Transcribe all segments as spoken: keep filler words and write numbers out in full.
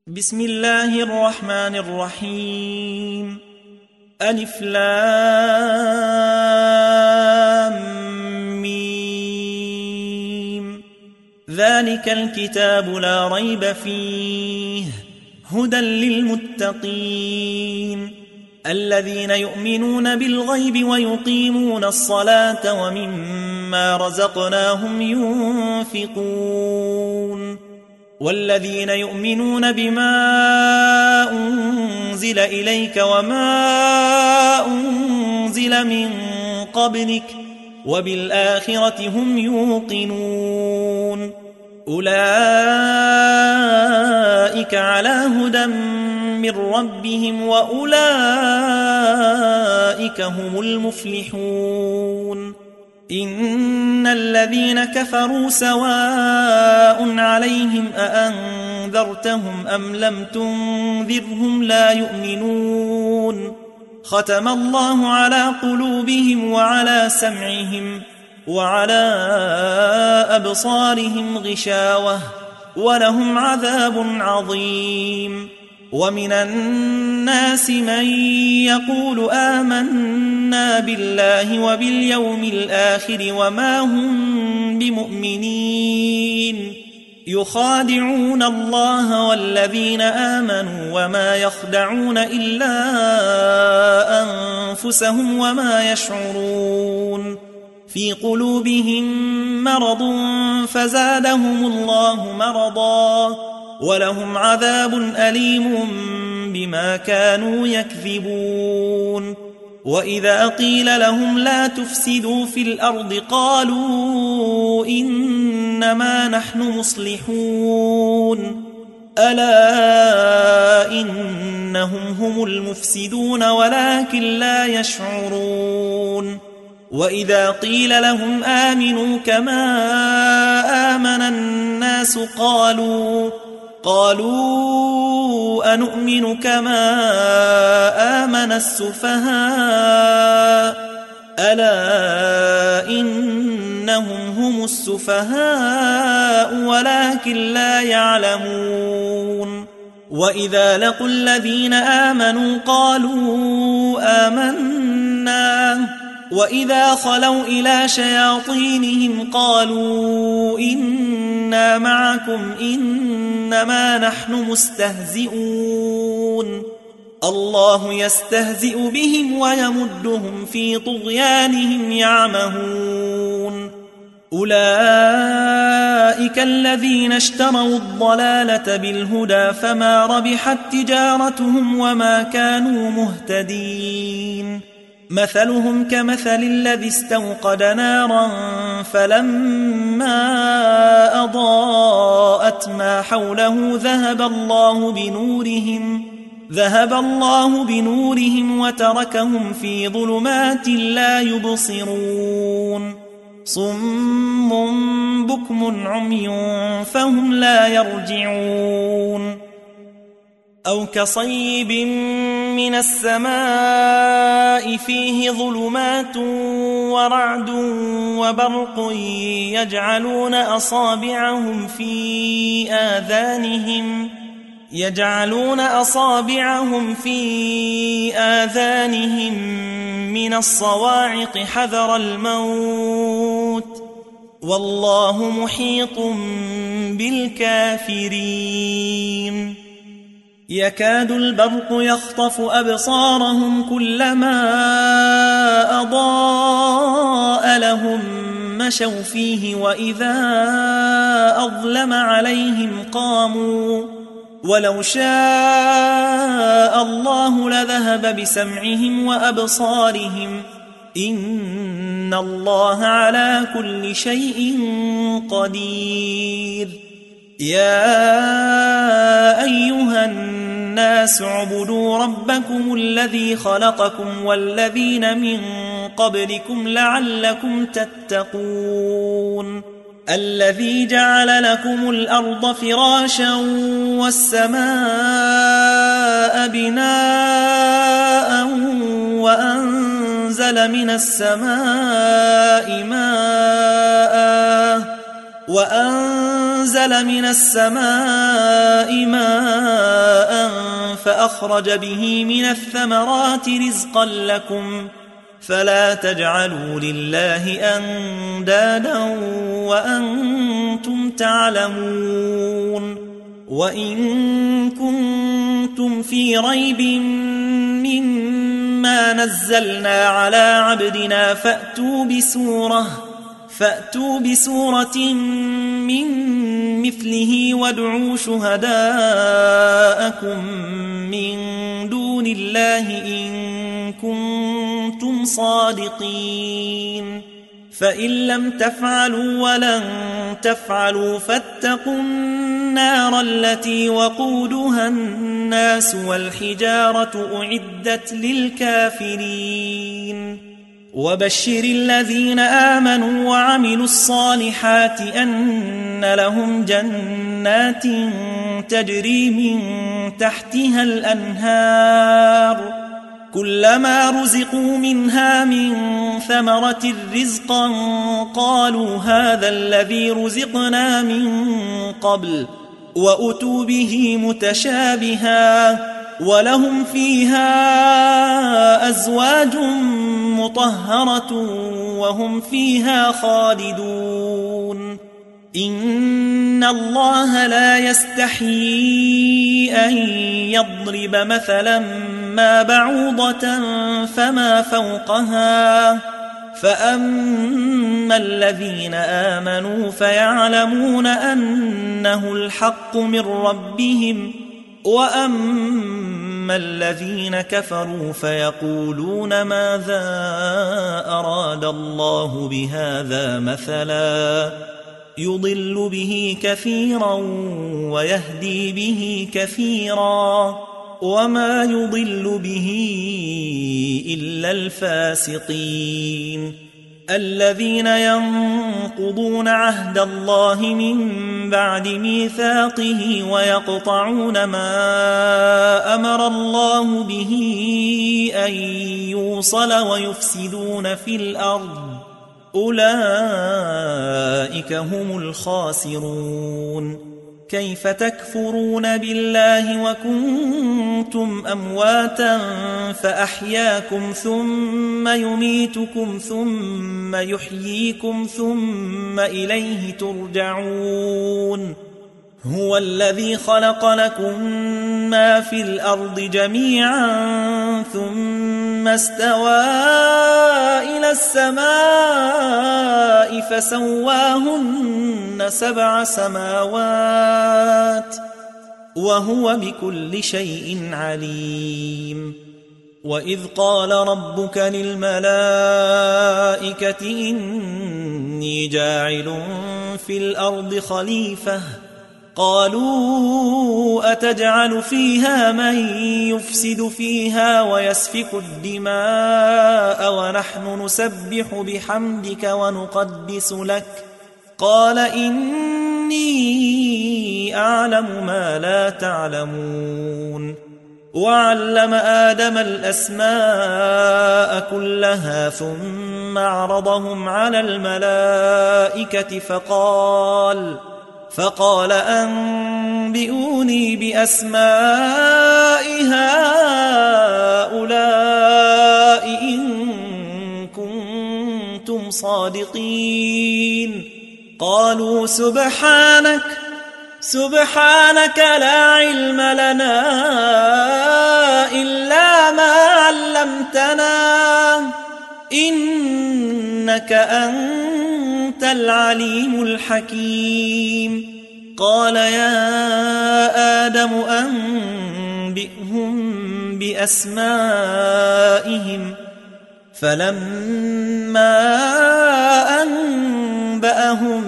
بسم الله الرحمن الرحيم. ألف لام ميم. ذلك الكتاب لا ريب فيه هدى للمتقين الذين يؤمنون بالغيب ويقيمون الصلاة ومما رزقناهم ينفقون والذين يؤمنون بما أنزل إليك وما أنزل من قبلك وبالآخرة هم يوقنون أولئك على هدى من ربهم وأولئك هم المفلحون. إن الذين كفروا سواء عليهم أأنذرتهم أم لم تنذرهم لا يؤمنون. ختم الله على قلوبهم وعلى سمعهم وعلى أبصارهم غشاوة ولهم عذاب عظيم. ومن الناس من يقول آمنا بالله وباليوم الآخر وما هم بمؤمنين يخادعون الله والذين آمنوا وما يخدعون إلا أنفسهم وما يشعرون. في قلوبهم مرض فزادهم الله مرضا ولهم عذاب أليم بما كانوا يكذبون. وإذا قيل لهم لا تفسدوا في الأرض قالوا إنما نحن مصلحون ألا إنهم هم المفسدون ولكن لا يشعرون. وإذا قيل لهم آمنوا كما آمن الناس قالوا قالوا أنؤمن كما آمن السفهاء ألا إنهم هم السفهاء ولكن لا يعلمون. وإذا لقوا الذين آمنوا قالوا آمنا وإذا خلوا إلى شياطينهم قالوا إنا معكم إنما نحن مستهزئون الله يستهزئ بهم ويمدهم في طغيانهم يعمهون. أولئك الذين اشتروا الضلالة بالهدى فما ربحت تجارتهم وما كانوا مهتدين. مثلهم كمثل الذي استوقد نارا فلما أضاءت ما حوله ذهب الله بنورهم ذهب الله بنورهم وتركهم في ظلمات لا يبصرون. صم بكم عمي فهم لا يرجعون. أو كصيب من السماء فيه ظلمات ورعد وبرق يجعلون أصابعهم في آذانهم يجعلون أصابعهم في آذانهم من الصواعق حذر الموت والله محيط بالكافرين. يكاد البرق يخطف أبصارهم كلما أضاء لهم مشوا فيه وإذا أظلم عليهم قاموا ولو شاء الله لذهب بسمعهم وأبصارهم إن الله على كل شيء قدير. يا أيها الناس اعبدوا ربكم الذي خلقكم والذين من قبلكم لعلكم تتقون. الذي جعل لكم الأرض فراشا والسماء بناء وأنزل من السماء ماء وأنزل من السماء ماء فأخرج به من الثمرات رزقا لكم فلا تجعلوا لله أندادا وأنتم تعلمون وإن كنتم في ريب مما نزلنا على عبدنا فأتوا بسورة فأتوا بسورة من مثله وادعوا شهداءكم من دون الله إن كنتم صادقين فإن لم تفعلوا ولن تفعلوا فاتقوا النار التي وقودها الناس والحجارة أعدت للكافرين وبشر الذين آمنوا وعملوا الصالحات أن لهم جنات تجري من تحتها الأنهار كلما رزقوا منها من ثمرة رزقا قالوا هذا الذي رزقنا من قبل وأتوا به متشابها ولهم فيها أزواج مطهرة وهم فيها خالدون إن الله لا يستحيي أن يضرب مثلا ما بعوضة فما فوقها فأما الذين آمنوا فيعلمون أنه الحق من ربهم وأما الذين كفروا فيقولون ماذا أراد الله بهذا مثلا يضل به كثيرا ويهدي به كثيرا وما يضل به إلا الفاسقين الذين ينقضون عهد الله من بعد ميثاقه ويقطعون ما أمر الله به أن يوصل ويفسدون في الأرض أولئك هم الخاسرون كيف تكفرون بالله وكنتم أمواتا فأحياكم ثم يميتكم ثم يحييكم ثم إليه ترجعون هو الذي خلق لكم ما في الأرض جميعا ثم استوى إلى السماء فسواهن سبع سماوات وهو بكل شيء عليم وإذ قال ربك للملائكة إني جاعل في الأرض خليفة قالوا أتجعل فيها من يفسد فيها ويسفك الدماء ونحن نسبح بحمدك ونقدس لك قال إني أعلم ما لا تعلمون وعلم آدم الأسماء كلها ثم عرضهم على الملائكة فقال فقال أنبئوني بأسماء هؤلاء إن كنتم صادقين قالوا سبحانك سبحانك لا علم لنا إلا ما علمتنا إنك أنت العليم الحكيم قال يا آدم أنبئهم بأسمائهم فلما أنبأهم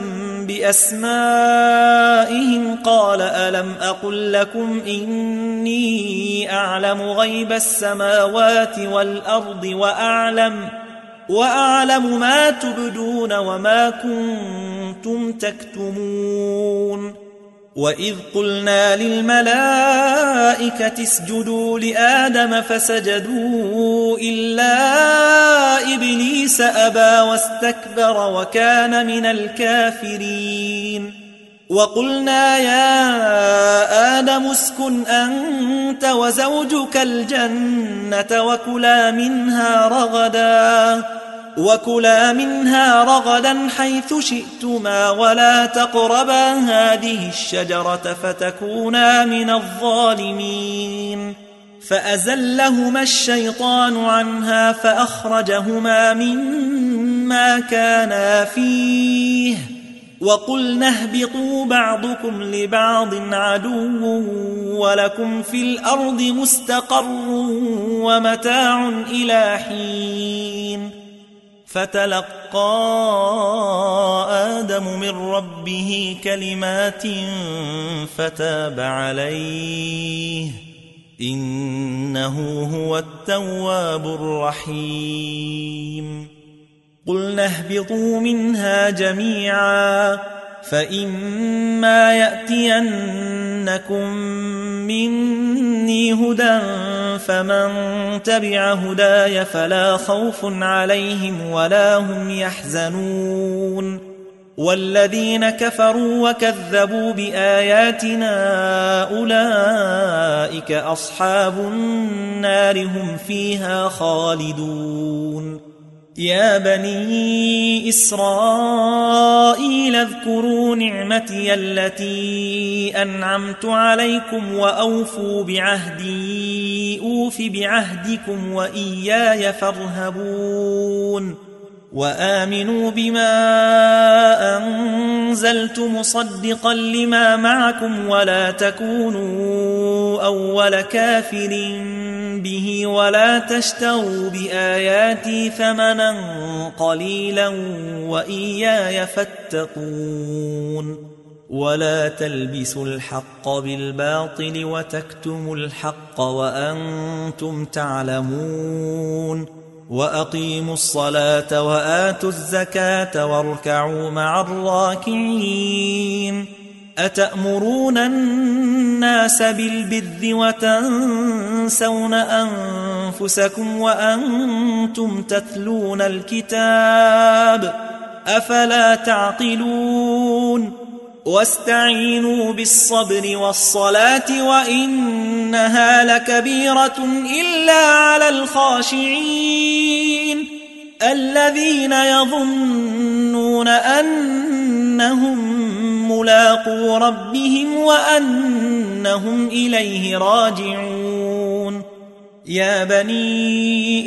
بأسمائهم قال ألم أقل لكم إني أعلم غيب السماوات والأرض وأعلم وأعلم ما تبدون وما كنتم تكتمون وإذ قلنا للملائكة اسجدوا لآدم فسجدوا إلا إبليس أبى واستكبر وكان من الكافرين وقلنا يا آدم اسكن أنت وزوجك الجنة وكلا منها رغدا وكلا منها رغدا حيث شئتما ولا تقربا هذه الشجرة فتكونا من الظالمين فأزلهما الشيطان عنها فأخرجهما مما كانا فيه وقلنا اهبطوا بعضكم لبعض عدو ولكم في الأرض مستقر ومتاع إلى حين فتلقى آدم من ربه كلمات فتاب عليه إنه هو التواب الرحيم قلنا اهبطوا منها جميعا فإما يأتينكم مني هدى فمن تبع هداي فلا خوف عليهم ولا هم يحزنون والذين كفروا وكذبوا بآياتنا أولئك أصحاب النار هم فيها خالدون يا بني إسرائيل اذكروا نعمتي التي أنعمت عليكم وأوفوا بعهدي أوف بعهدكم وإياي فارهبون وآمنوا بما أنزلت مصدقا لما معكم ولا تكونوا أول كافر به ولا تشتروا بآياتي ثمنا قليلا وإياي فاتقون ولا تلبسوا الحق بالباطل وتكتموا الحق وأنتم تعلمون وأقيموا الصلاة وآتوا الزكاة واركعوا مع الراكعين أتأمرون الناس بالبر وتنسون أنفسكم وأنتم تتلون الكتاب أفلا تعقلون واستعينوا بالصبر والصلاة وإنها لكبيرة إلا على الخاشعين الذين يظنون أنهم ملاقو ربهم وأنهم إليه راجعون يا بني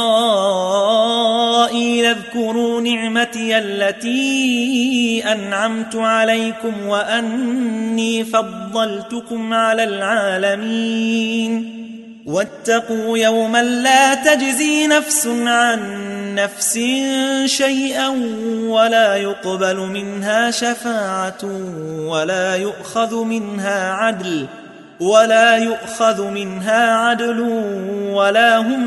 إسرائيل اذكروا نعمتي التي أنعمت عليكم وأني فضلتكم على العالمين واتقوا يوما لا تجزي نفس عن نفس شيئا ولا يقبل منها شفاعة ولا يؤخذ منها عدل ولا يؤخذ منها عدل ولا هم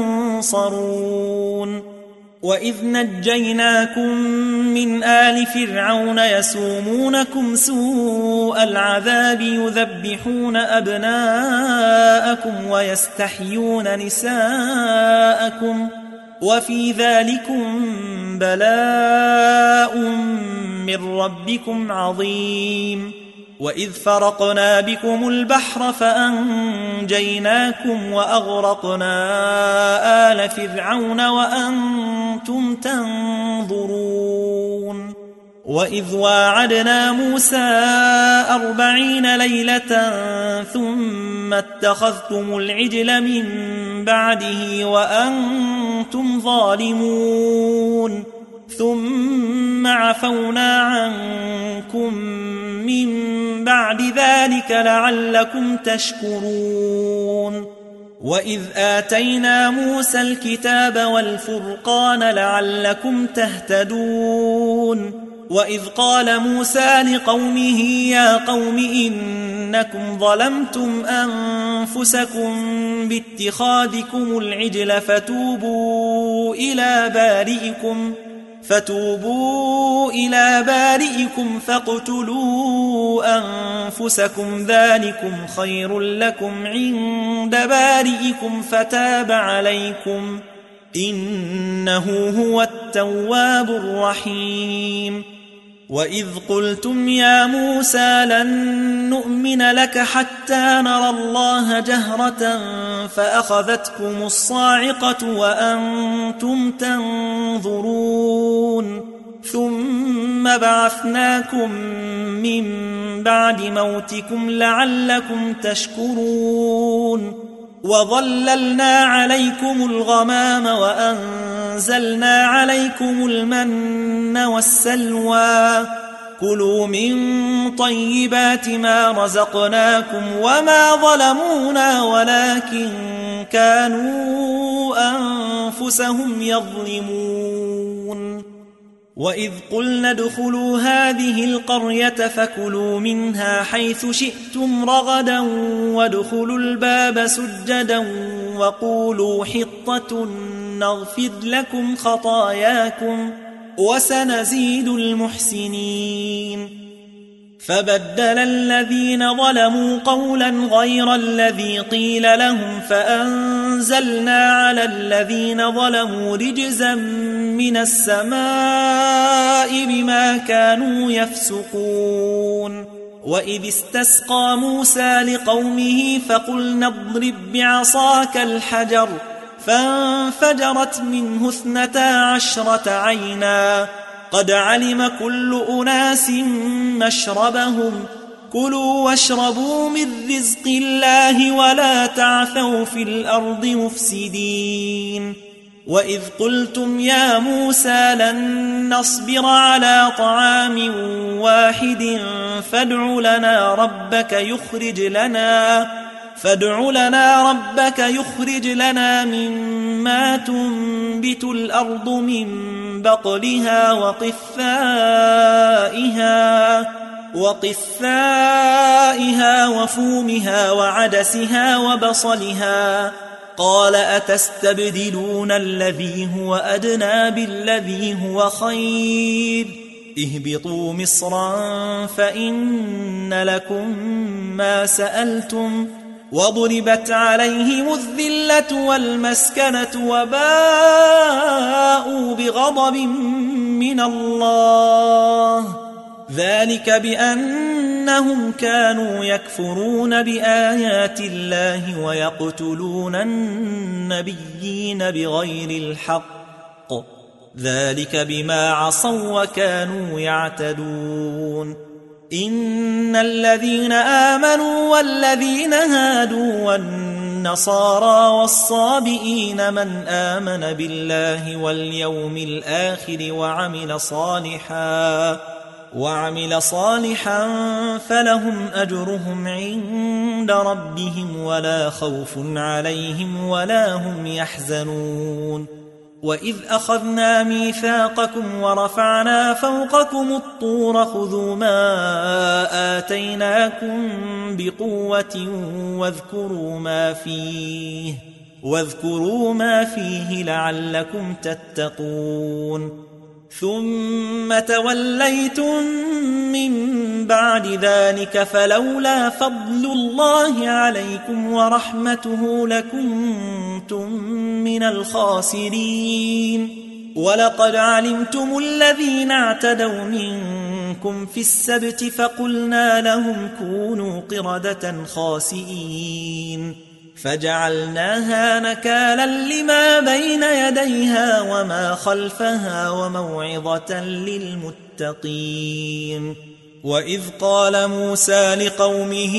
ينصرون وإذ نجيناكم من آل فرعون يسومونكم سوء العذاب يذبحون أبناءكم ويستحيون نساءكم وفي ذلكم بلاء من ربكم عظيم وإذ فرقنا بكم البحر فأنجيناكم وأغرقنا آل فرعون وأنتم تنظرون وإذ واعدنا موسى أربعين ليلة ثم اتخذتم العجل من بعده وأنتم ظالمون ثم عفونا عنكم من بعد ذلك لعلكم تشكرون وإذ آتينا موسى الكتاب والفرقان لعلكم تهتدون وإذ قال موسى لقومه يا قوم إنكم ظلمتم أنفسكم باتخاذكم العجل فتوبوا إلى بارئكم فتوبوا إلى بارئكم فاقتلوا أنفسكم ذلكم خير لكم عند بارئكم فتاب عليكم إنه هو التواب الرحيم وإذ قلتم يا موسى لن نؤمن لك حتى نرى الله جهرة فأخذتكم الصاعقة وأنتم تنظرون ثم بعثناكم من بعد موتكم لعلكم تشكرون وظللنا عليكم الغمام وأنزلنا عليكم المن والسلوى كلوا من طيبات ما رزقناكم وما ظلمونا ولكن كانوا أنفسهم يظلمون وإذ قلنا ادخلوا هذه القرية فكلوا منها حيث شئتم رغدا وادخلوا الباب سجدا وقولوا حطة نغفر لكم خطاياكم وسنزيد المحسنين فبدل الذين ظلموا قولا غير الذي قيل لهم فأنزلنا على الذين ظلموا رجزا من السماء بما كانوا يفسقون وإذ استسقى موسى لقومه فقلنا اضرب بعصاك الحجر فانفجرت منه اثنتا عشرة عينا قد علم كل أناس مشربهم كلوا واشربوا من رزق الله ولا تعثوا في الأرض مفسدين وإذ قلتم يا موسى لن نصبر على طعام واحد فادع لنا ربك يخرج لنا فادع لنا ربك يخرج لنا مما تنبت الأرض من بقلها وقثائها وقثائها وفومها وعدسها وبصلها قال أتستبدلون الذي هو أدنى بالذي هو خير اهبطوا مصرا فإن لكم ما سألتم وضربت عليهم الذلة والمسكنة وباءوا بغضب من الله ذلك بأنهم كانوا يكفرون بآيات الله ويقتلون النبيين بغير الحق ذلك بما عصوا وكانوا يعتدون إن الذين آمنوا والذين هادوا والنصارى والصابئين من آمن بالله واليوم الآخر وعمل صالحا وعمل صالحا فلهم أجرهم عند ربهم ولا خوف عليهم ولا هم يحزنون وإذ أخذنا ميثاقكم ورفعنا فوقكم الطور خذوا ما آتيناكم بقوة واذكروا ما فيه واذكروا ما فيه لعلكم تتقون ثم توليتم من بعد ذلك فلولا فضل الله عليكم ورحمته لكنتم من الخاسرين ولقد علمتم الذين اعتدوا منكم في السبت فقلنا لهم كونوا قردة خاسئين فجعلناها نكالا لما بين يديها وما خلفها وموعظة للمتقين وإذ قال موسى لقومه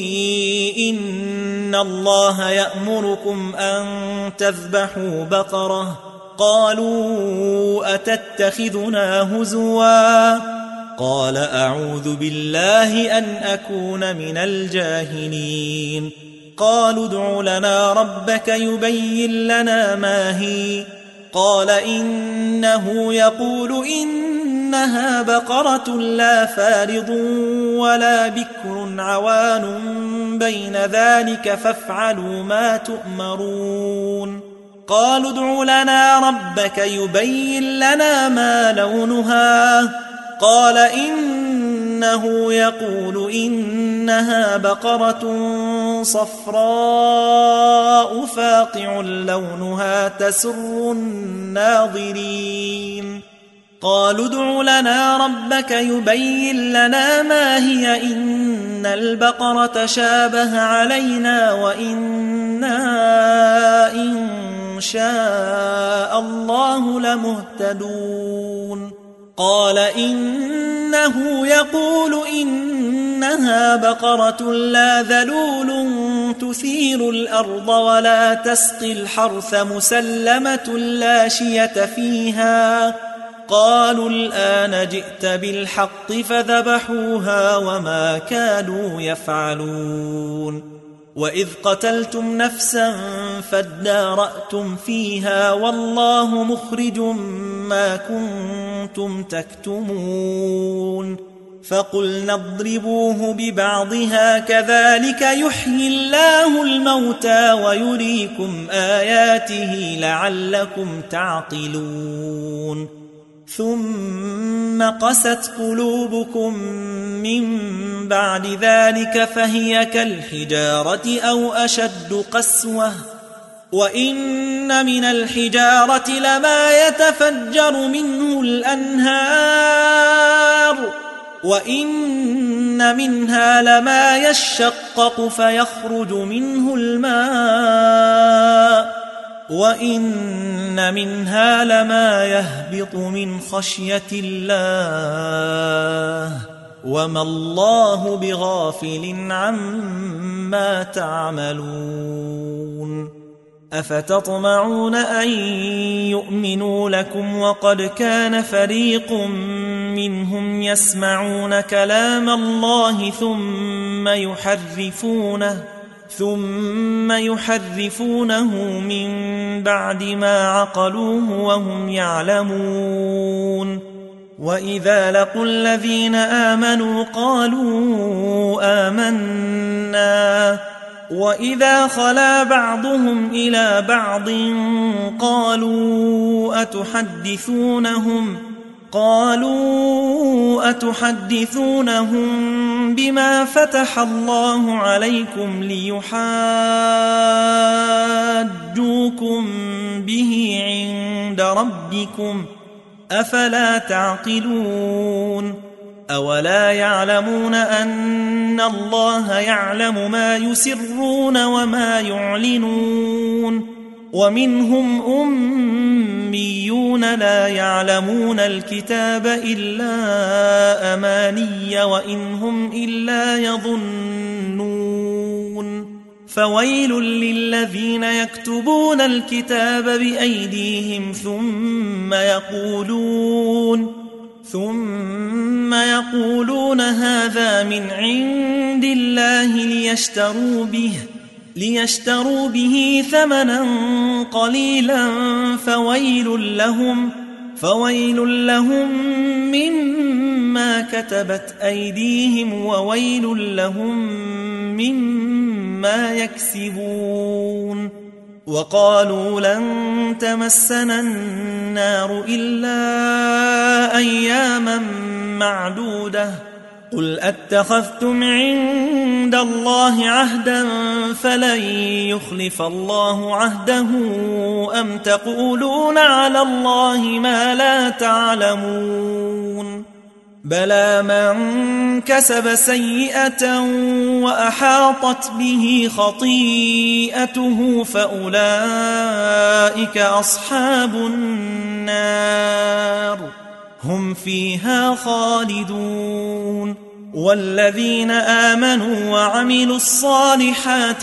إن الله يأمركم أن تذبحوا بقرة قالوا أتتخذنا هزوا قال أعوذ بالله أن أكون من الجاهلين قالوا ادع لنا ربك يبين لنا ما هي قال إنه يقول إنها بقرة لا فارض ولا بكر عوان بين ذلك فافعلوا ما تؤمرون قالوا ادع لنا ربك يبين لنا ما لونها قال إنه يقول إنها بقرة صفراء فاقع لونها تسر الناظرين قالوا ادع لنا ربك يبين لنا ما هي إن البقرة شابه علينا وإنا إن شاء الله لمهتدون قال إنه يقول إنها بقرة لا ذلول تثير الأرض ولا تسقي الحرث مسلمة لا شية فيها قالوا الآن جئت بالحق فذبحوها وما كانوا يفعلون وإذ قتلتم نفسا فادارأتم فيها والله مخرج ما كنتم تكتمون فقلنا اضربوه ببعضها كذلك يحيي الله الموتى ويريكم آياته لعلكم تعقلون ثم قست قلوبكم من بعد ذلك فهي كالحجارة أو أشد قسوة وإن من الحجارة لما يتفجر منه الأنهار وإن منها لما يشقق فيخرج منه الماء وإن منها لما يهبط من خشية الله وما الله بغافل عما تعملون أفتطمعون أن يؤمنوا لكم وقد كان فريق منهم يسمعون كلام الله ثم يحرفونه ثم يحرفونه من بعد ما عقلوه وهم يعلمون وإذا لقوا الذين آمنوا قالوا آمنا وإذا خلا بعضهم إلى بعض قالوا أتحدثونهم قالوا أتحدثونهم بما فتح الله عليكم ليحاجوكم به عند ربكم أفلا تعقلون أولا يعلمون أن الله يعلم ما يسرون وما يعلنون ومنهم أميون لا يعلمون الكتاب إلا أماني وإن هم إلا يظنون فويل للذين يكتبون الكتاب بأيديهم ثم يقولون ثم يقولون هذا من عند الله ليشتروا به ليشتروا به ثمنا قليلا فويل لهم فويل لهم مما كتبت أيديهم وويل لهم مما يكسبون وقالوا لن تمسنا النار إلا أياما معدودة قل أتخذتم عند الله عهدا فلن يخلف الله عهده أم تقولون على الله ما لا تعلمون بلى من كسب سيئة وأحاطت به خطيئته فأولئك أصحاب النار هم فيها خالدون والذين آمنوا وعملوا الصالحات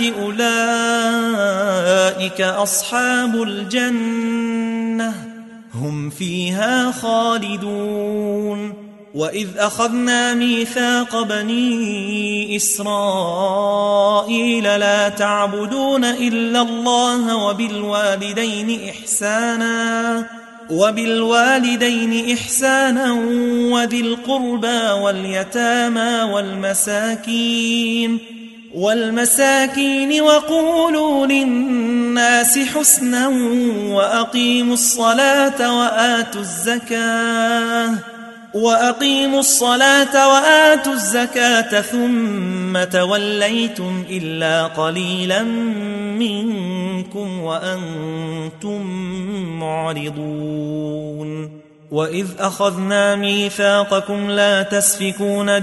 أولئك أصحاب الجنة هم فيها خالدون وإذ أخذنا ميثاق بني إسرائيل لا تعبدون إلا الله وبالوالدين إحسانا وبالوالدين إحسانا وذي القربى واليتامى والمساكين والمساكين وقولوا للناس حسنا وأقيموا الصلاة وآتوا الزكاة وأقيموا الصلاة وآتوا الزكاة ثم توليتم إلا قليلا منكم وأنتم معرضون وإذ أخذنا ميثاقكم لا تسفكون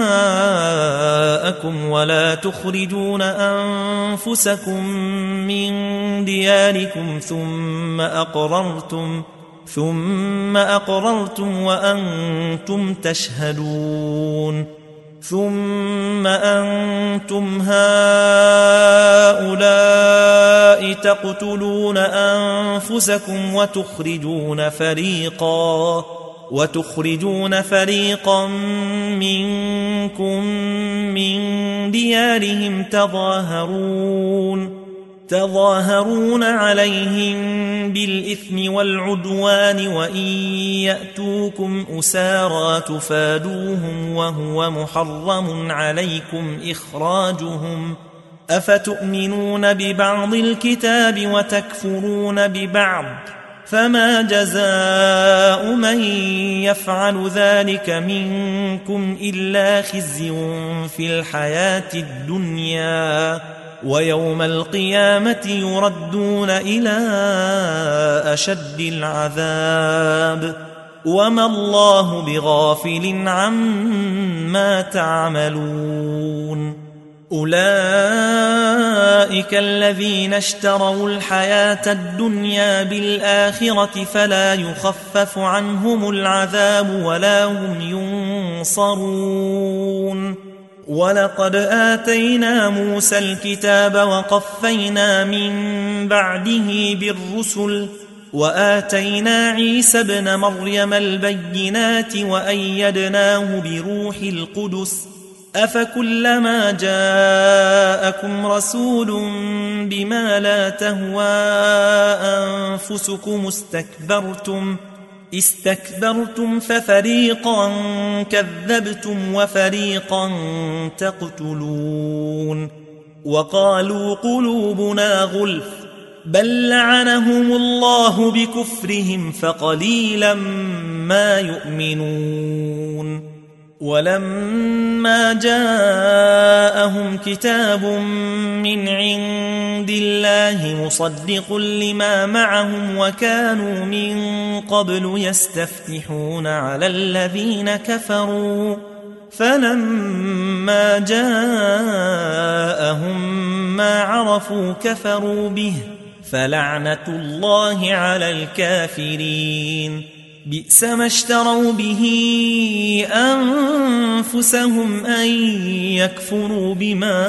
دماءكم ولا تخرجون أنفسكم من دياركم ثم أقررتم ثم أقررتم وأنتم تشهدون ثم أنتم هؤلاء تقتلون أنفسكم وتخرجون فريقا وتخرجون فريقا منكم من ديارهم تظاهرون تظاهرون عليهم بالإثم والعدوان وإن يأتوكم أسارى تفادوهم وهو محرم عليكم إخراجهم أفتؤمنون ببعض الكتاب وتكفرون ببعض فما جزاء من يفعل ذلك منكم إلا خزي في الحياة الدنيا ويوم القيامة يردون إلى أشد العذاب وما الله بغافل عما تعملون أولئك الذين اشتروا الحياة الدنيا بالآخرة فلا يخفف عنهم العذاب ولا هم ينصرون ولقد آتينا موسى الكتاب وقفينا من بعده بالرسل وآتينا عيسى ابن مريم البينات وأيدناه بروح القدس أفكلما جاءكم رسول بما لا تهوى أنفسكم استكبرتم استكبرتم ففريقا كذبتم وفريقا تقتلون وقالوا قلوبنا غلف بل لعنهم الله بكفرهم فقليلا ما يؤمنون ولما جاءهم كتاب من عند الله مصدق لما معهم وكانوا من قبل يستفتحون على الذين كفروا فلما جاءهم ما عرفوا كفروا به فلعنة الله على الكافرين بئس ما اشتروا به أنفسهم أن يكفروا بما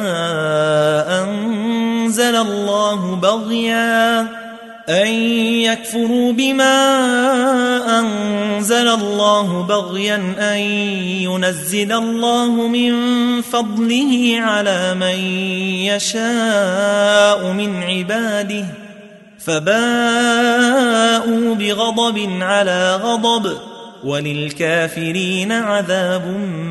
أنزل الله بغيا أن يكفروا بما أنزل الله بغيا أن ينزل الله من فضله على من يشاء من عباده فباءوا بغضب على غضب وللكافرين عذاب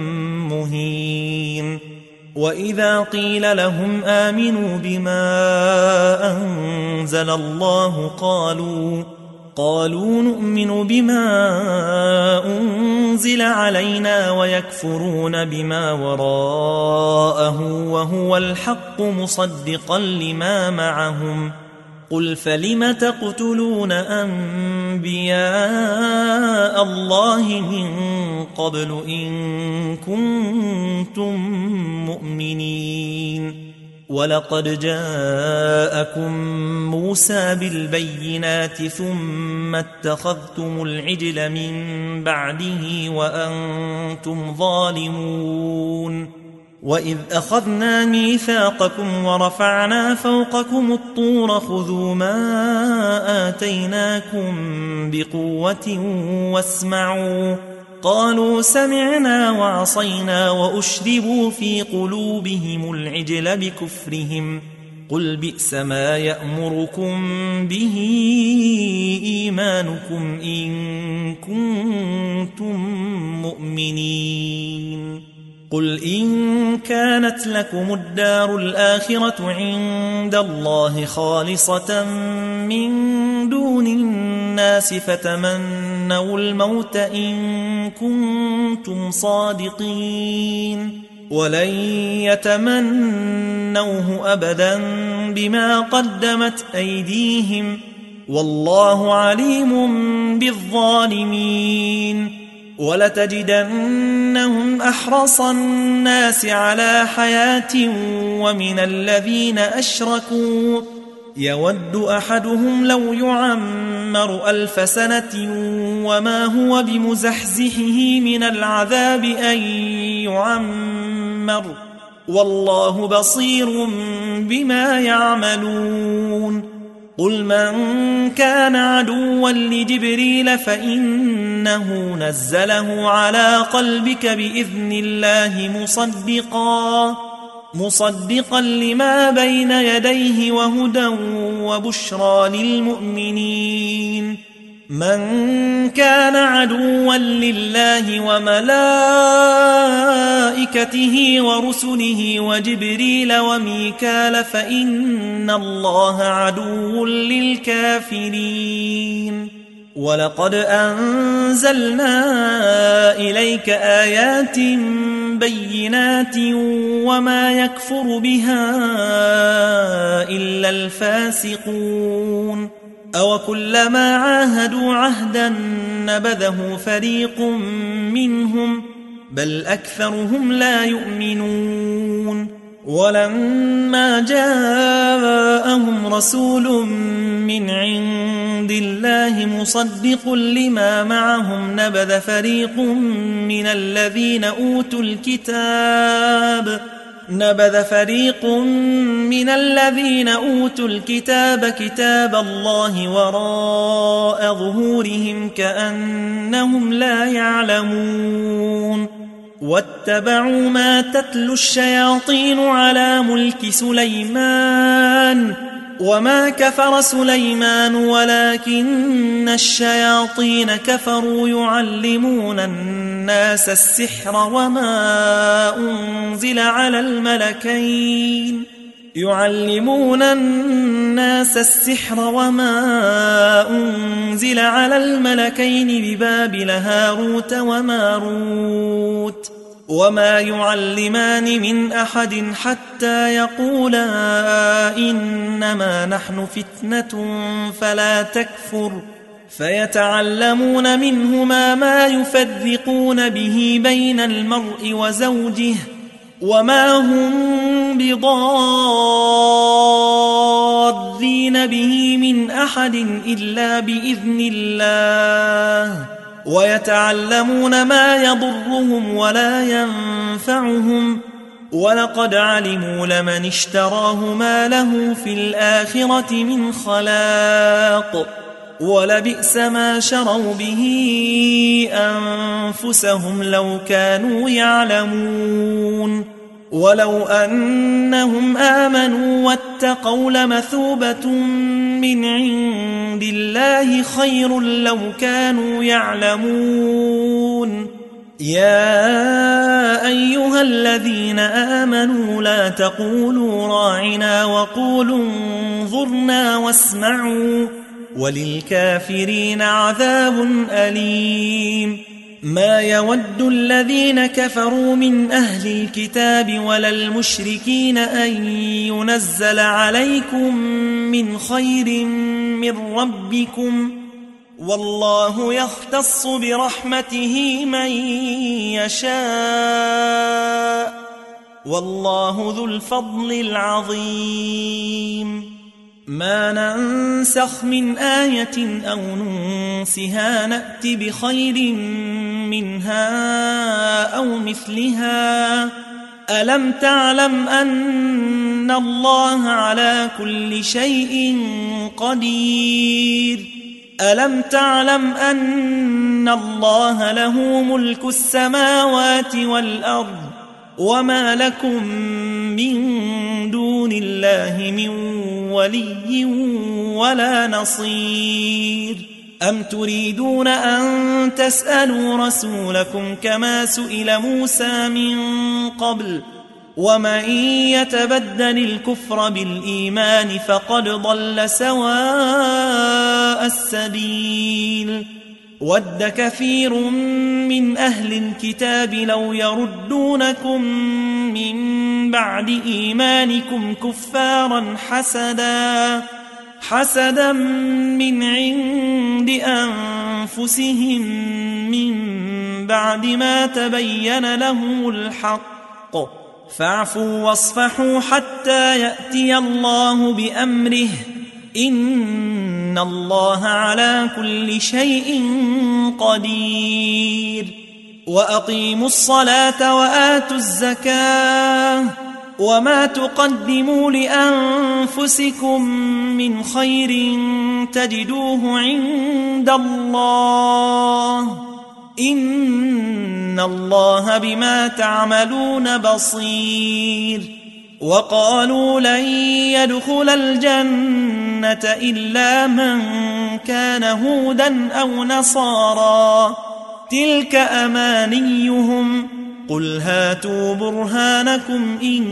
مهين وإذا قيل لهم آمنوا بما أنزل الله قالوا قالوا نؤمن بما أنزل علينا ويكفرون بما وراءه وهو الحق مصدقا لما معهم قل فلم تقتلون أنبياء الله من قبل إن كنتم مؤمنين ولقد جاءكم موسى بالبينات ثم اتخذتم العجل من بعده وأنتم ظالمون وإذ أخذنا ميثاقكم ورفعنا فوقكم الطور خذوا ما آتيناكم بقوة واسمعوا قالوا سمعنا وعصينا وأشربوا في قلوبهم العجل بكفرهم قل بئس ما يأمركم به إيمانكم إن كنتم مؤمنين قل إن كانت لكم الدار الآخرة عند الله خالصة من دون الناس فتمنوا الموت إن كنتم صادقين ولن يتمنوه أبدا بما قدمت أيديهم والله عليم بالظالمين ولتجدنهم أحرص الناس على حياة ومن الذين أشركوا يود أحدهم لو يعمر ألف سنة وما هو بمزحزحه من العذاب أن يعمر والله بصير بما يعملون قل من كان عدوا لجبريل فإنه نزله على قلبك بإذن الله مصدقا مصدقا لما بين يديه وهدى وبشرى للمؤمنين من كان عدوا لله وملائكته ورسله وجبريل وميكال فإن الله عدو للكافرين ولقد أنزلنا إليك آيات بينات وما يكفر بها إلا الفاسقون أو كلما عاهدوا عهدا نبذه فريق منهم بل أكثرهم لا يؤمنون ولما جاءهم رسول من عند الله مصدق لما معهم نبذ فريق من الذين أوتوا الكتاب نبذ فريق من الذين أوتوا الكتاب كتاب الله وراء ظهورهم كأنهم لا يعلمون واتبعوا ما تتلو الشياطين على ملك سليمان وما كفر سليمان ولكن الشياطين كفروا يعلمون الناس السحر وما أنزل على الملكين يعلمون الناس السحر وما أنزل على الملكين ببابل هاروت وماروت وما يعلمان من أحد حتى يقولا إنما نحن فتنة فلا تكفر فيتعلمون منهما ما يفرقون به بين المرء وزوجه وما هم بضارين به من أحد إلا بإذن الله ويتعلمون ما يضرهم ولا ينفعهم ولقد علموا لمن اشتراه ما له في الآخرة من خلاق ولبئس ما شروا به أنفسهم لو كانوا يعلمون ولو أنهم آمنوا واتقوا لمثوبة من عند الله خير لو كانوا يعلمون يا أيها الذين آمنوا لا تقولوا راعنا وقولوا انظرنا واسمعوا وللكافرين عذاب أليم ما يود الذين كفروا من أهل الكتاب ولا المشركين أن ينزل عليكم من خير من ربكم والله يختص برحمته من يشاء والله ذو الفضل العظيم ما ننسخ من آية أو ننسها نأت بخير منها أو مثلها ألم تعلم أن الله على كل شيء قدير ألم تعلم أن الله له ملك السماوات والأرض وما لكم من دون الله من ولي ولا نصير أم تريدون أن تسألوا رسولكم كما سئل موسى من قبل ومن يتبدل الكفر بالإيمان فقد ضل سواء السبيل ود كثير من أهل الكتاب لو يردونكم من بعد إيمانكم كفارا حسدا حسدا من عند أنفسهم من بعد ما تبين لهم الحق فاعفوا واصفحوا حتى يأتي الله بأمره إن الله على كل شيء قدير وأقيموا الصلاة وآتوا الزكاة وما تقدموا لأنفسكم من خير تجدوه عند الله إن الله بما تعملون بصير وقالوا لن يدخل الجنة إلا من كان هودا أو نصارى تلك أمانيهم قل هاتوا برهانكم إن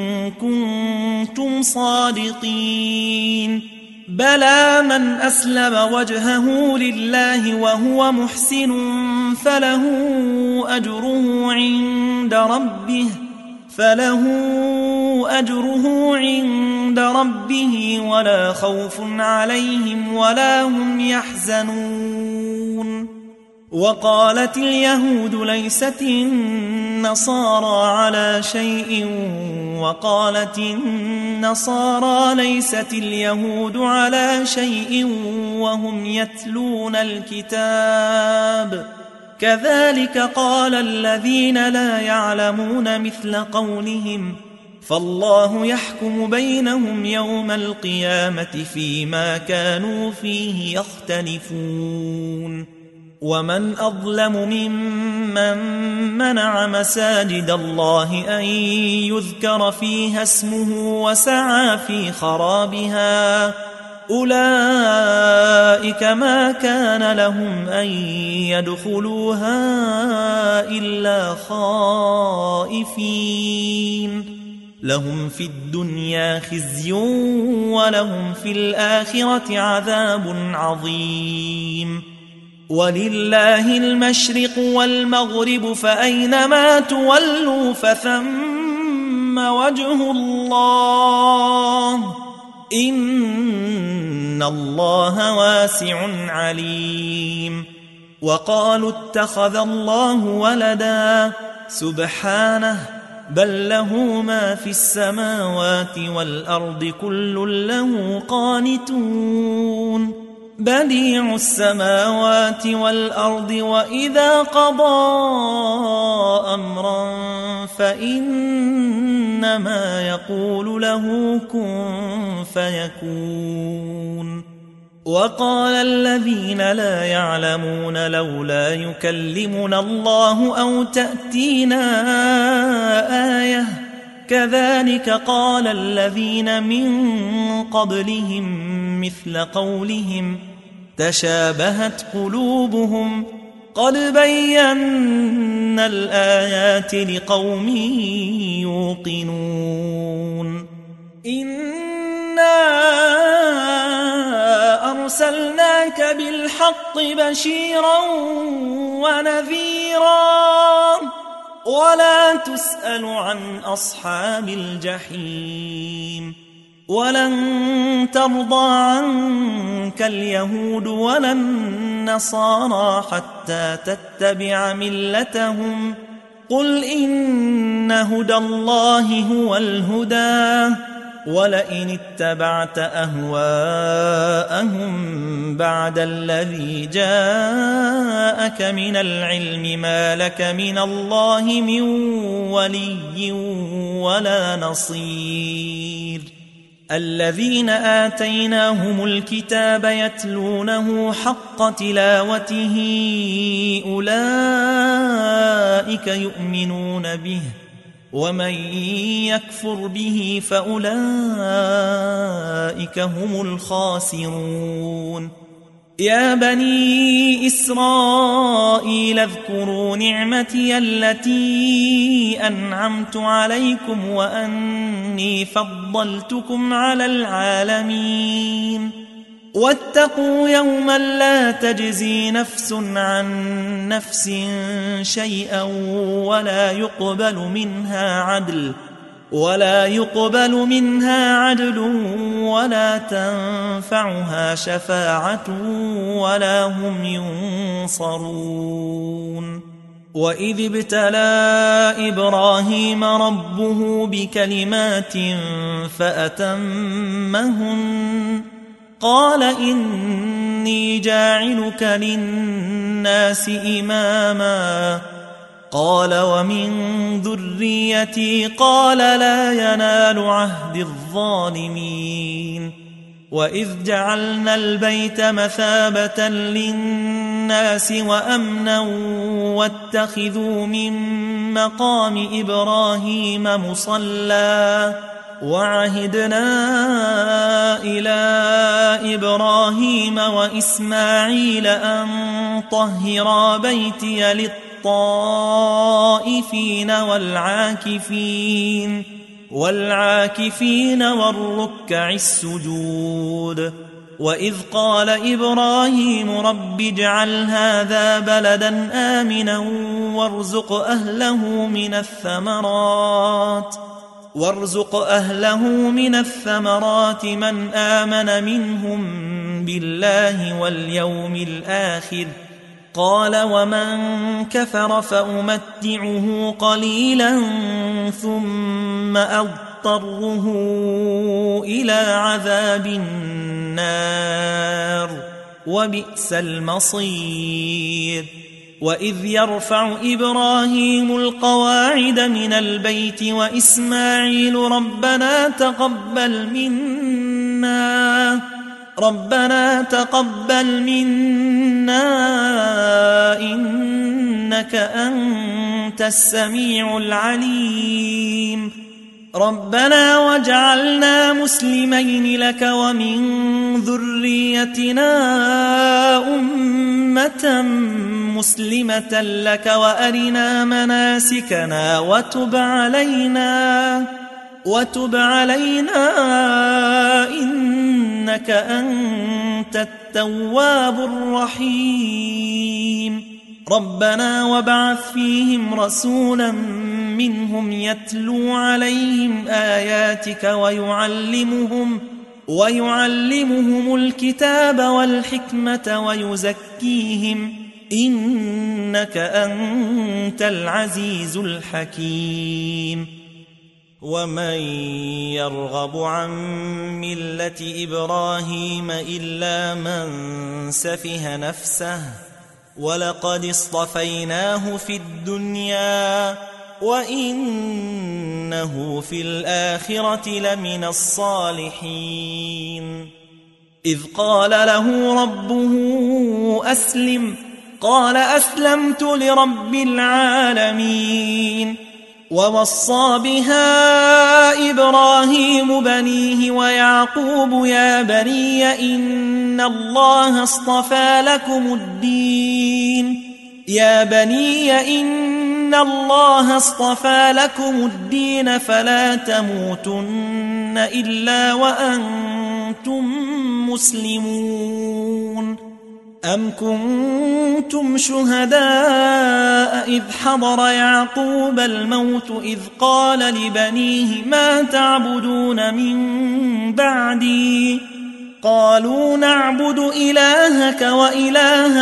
كنتم صادقين بلى من أسلم وجهه لله وهو محسن فله أجره عند ربه فله أجره عند ربه ولا خوف عليهم ولا هم يحزنون وقالت اليهود ليست النصارى على شيء وقالت النصارى ليست اليهود على شيء وهم يتلون الكتاب كذلك قال الذين لا يعلمون مثل قولهم فالله يحكم بينهم يوم القيامة فيما كانوا فيه يختلفون ومن أظلم ممن منع مساجد الله أن يذكر فيها اسمه وسعى في خرابها أولئك ما كان لهم أن يدخلوها إلا خائفين لهم في الدنيا خزي ولهم في الآخرة عذاب عظيم ولله المشرق والمغرب فأينما تولوا فثم وجه الله إن الله واسع عليم وقالوا اتخذ الله ولدا سبحانه بل له ما في السماوات والأرض كل له قانتون بديع السماوات والأرض وإذا قضى أمرا فإنما يقول له كن فيكون وقال الذين لا يعلمون لولا يكلمنا الله أو تأتينا آية كذلك قال الذين من قبلهم مثل قولهم تشابهت قلوبهم قد بينا الآيات لقوم يوقنون إنا أرسلناك بالحق بشيرا ونذيرا ولا تسأل عن أصحاب الجحيم ولن ترضى عنك اليهود ولا النصارى حتى تتبع ملتهم قل إن هدى الله هو الهدى ولئن اتبعت أهواءهم بعد الذي جاءك من العلم ما لك من الله من ولي ولا نصير الذين آتيناهم الكتاب يتلونه حق تلاوته أولئك يؤمنون به ومن يكفر به فأولئك هم الخاسرون يا بني إسرائيل اذكروا نعمتي التي أنعمت عليكم وأني فضلتكم على العالمين واتقوا يوما لا تجزي نفس عن نفس شيئا ولا يقبل منها عدل ولا يقبل منها عدل ولا تنفعها شفاعة ولا هم ينصرون وإذ ابتلى إبراهيم ربه بكلمات فأتمهن قال إني جاعلك للناس إماما قال ومن ذريتي قال لا ينال عهد الظالمين وإذ جعلنا البيت مثابة للناس وأمنا واتخذوا من مقام إبراهيم مصلى وعهدنا إلى إبراهيم وإسماعيل أن طهرا بيتي للطائفين والعاكفين والعاكفين والركع السجود وإذ قال إبراهيم رب اجعل هذا بلدا آمنا وارزق أهله من الثمرات وارزق أهله من الثمرات من آمن منهم بالله واليوم الآخر قال ومن كفر فأمتعه قليلا ثم أضطره إلى عذاب النار وبئس المصير وإذ يرفع إبراهيم القواعد من البيت وإسماعيل ربنا تقبل منا ربنا تقبل منا إنك أنت السميع العليم ربنا واجعلنا مسلمين لك ومن ذريتنا أمة مسلمة لك وأرنا مناسكنا وتب علينا وتب علينا إنك أنت التواب الرحيم ربنا وابعث فيهم رسولا منهم يتلو عليهم آياتك ويعلمهم ويعلمهم الكتاب والحكمة ويزكيهم إنك أنت العزيز الحكيم ومن يرغب عن ملة إبراهيم إلا من سفه نفسه ولقد اصطفيناه في الدنيا وإنه في الآخرة لمن الصالحين إذ قال له ربه أسلم قال أسلمت لرب العالمين ووصى بها إبراهيم بنيه ويعقوب يا بني إن الله اصطفى لكم الدين يا بني إن الله اصطفى لكم الدين فلا تموتن إلا وأنتم مسلمون أم كنتم شهداء إذ حضر يعقوب الموت إذ قال لبنيه ما تعبدون من بعدي قالوا نعبد إلهك وإله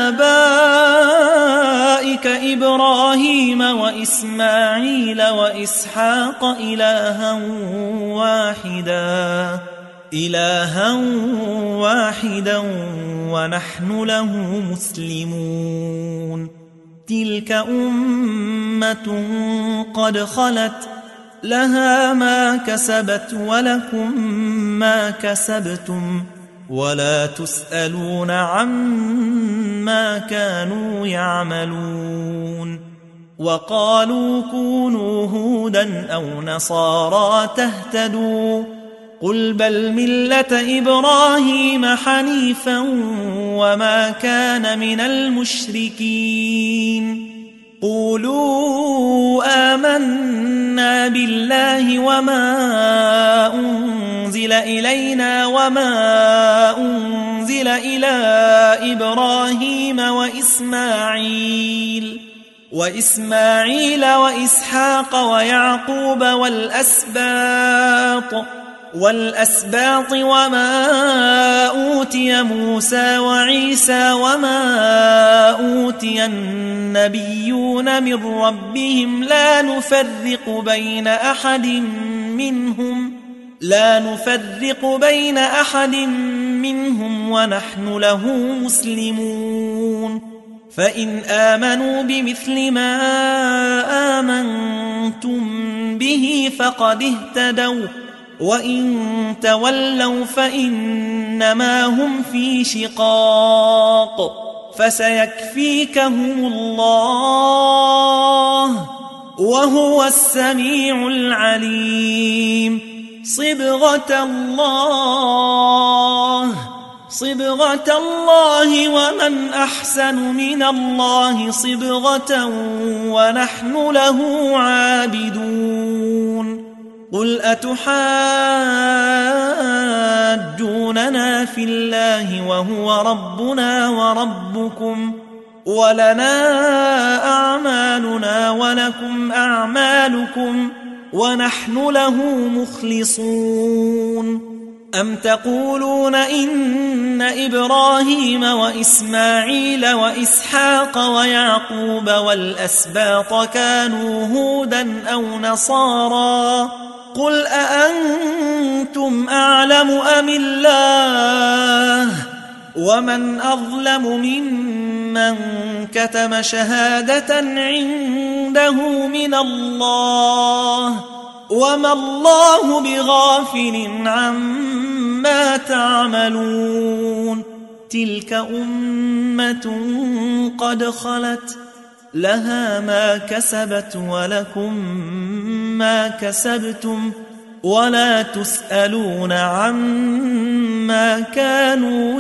آبائك إبراهيم وإسماعيل وإسحاق إلها واحدا إلها واحدا ونحن له مسلمون تلك أمة قد خلت لها ما كسبت ولكم ما كسبتم ولا تسألون عما كانوا يعملون وقالوا كونوا هودا أو نصارى تهتدوا قل بل ملة إبراهيم حنيفا وما كان من المشركين قولوا آمنا بالله وما أنزل إلينا وما أنزل إلى إبراهيم وإسماعيل وإسماعيل وإسحاق ويعقوب والأسباط والأسباط وما أوتي موسى وعيسى وما أوتي النبيون من ربهم لا نفرق بين أحد منهم لا نفرق بين أحد منهم ونحن له مسلمون فإن آمنوا بمثل ما آمنتم به فقد اهتدوا وإن تولوا فإنما هم في شقاق فسيكفيكهم الله وهو السميع العليم صبغة الله صبغة الله ومن أحسن من الله صبغة ونحن له عابدون قل أتحاجوننا في الله وهو ربنا وربكم ولنا أعمالنا ولكم أعمالكم ونحن له مخلصون أم تقولون إن إبراهيم وإسماعيل وإسحاق ويعقوب والأسباط كانوا هودا أو نصارى قل أأنتم أعلم أم الله ومن أظلم ممن كتم شهادة عنده من الله وما الله بغافل عما تعملون تلك أمة قد خلت لها ما كسبت ولكم ما كسبتم ولا تسألون عما كانوا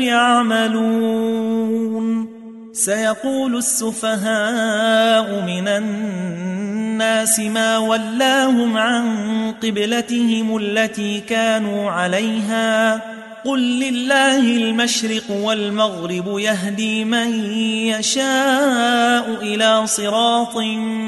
يعملون سيقول السفهاء من الناس ما ولاهم عن قبلتهم التي كانوا عليها قل لله المشرق والمغرب يهدي من يشاء إلى صراط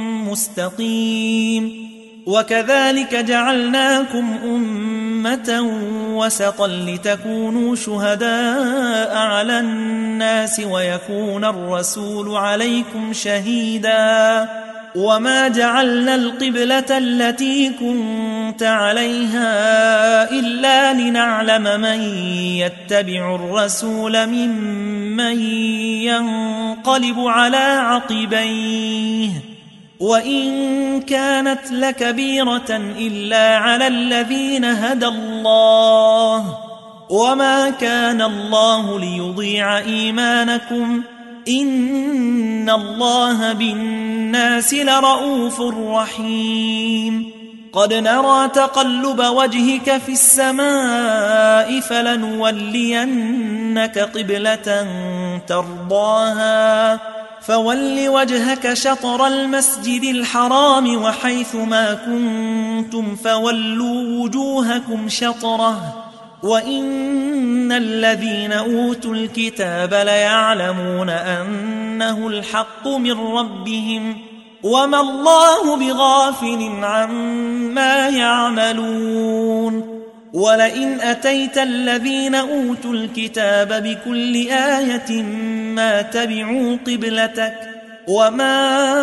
مستقيم وكذلك جعلناكم أمة وسطا لتكونوا شهداء على الناس ويكون الرسول عليكم شهيدا وما جعلنا القبلة التي كنت عليها إلا لنعلم من يتبع الرسول ممن ينقلب على عقبيه وإن كانت لكبيرة إلا على الذين هدى الله وما كان الله ليضيع إيمانكم إن الله بالناس لرؤوف رحيم قد نرى تقلب وجهك في السماء فلنولينك قبلة ترضاها فول وجهك شطر المسجد الحرام وحيث ما كنتم فولوا وجوهكم شطره وإن الذين أوتوا الكتاب ليعلمون أنه الحق من ربهم وما الله بغافل عما يعملون ولئن أتيت الذين أوتوا الكتاب بكل آية ما تبعوا قبلتك وما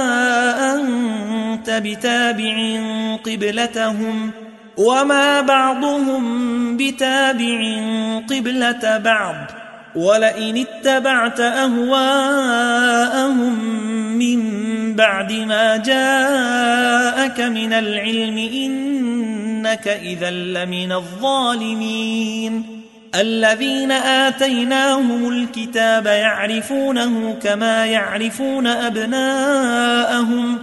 أنت بتابع قبلتهم وما بعضهم بتابع قبلة بعض ولئن اتبعت أهواءهم من بعد ما جاءك من العلم إنك إذا لمن الظالمين الذين آتيناهم الكتاب يعرفونه كما يعرفون أبناءهم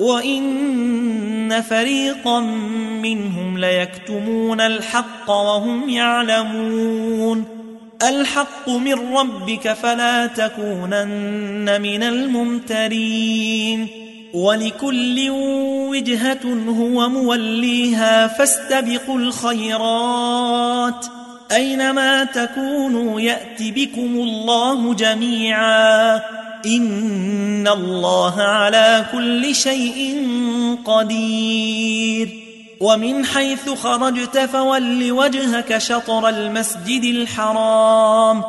وإن فريقا منهم ليكتمون الحق وهم يعلمون الحق من ربك فلا تكونن من الممترين ولكل وجهة هو موليها فاستبقوا الخيرات أينما تكونوا يأت بكم الله جميعا إن الله على كل شيء قدير. ومن حيث خرجت فول وجهك شطر المسجد الحرام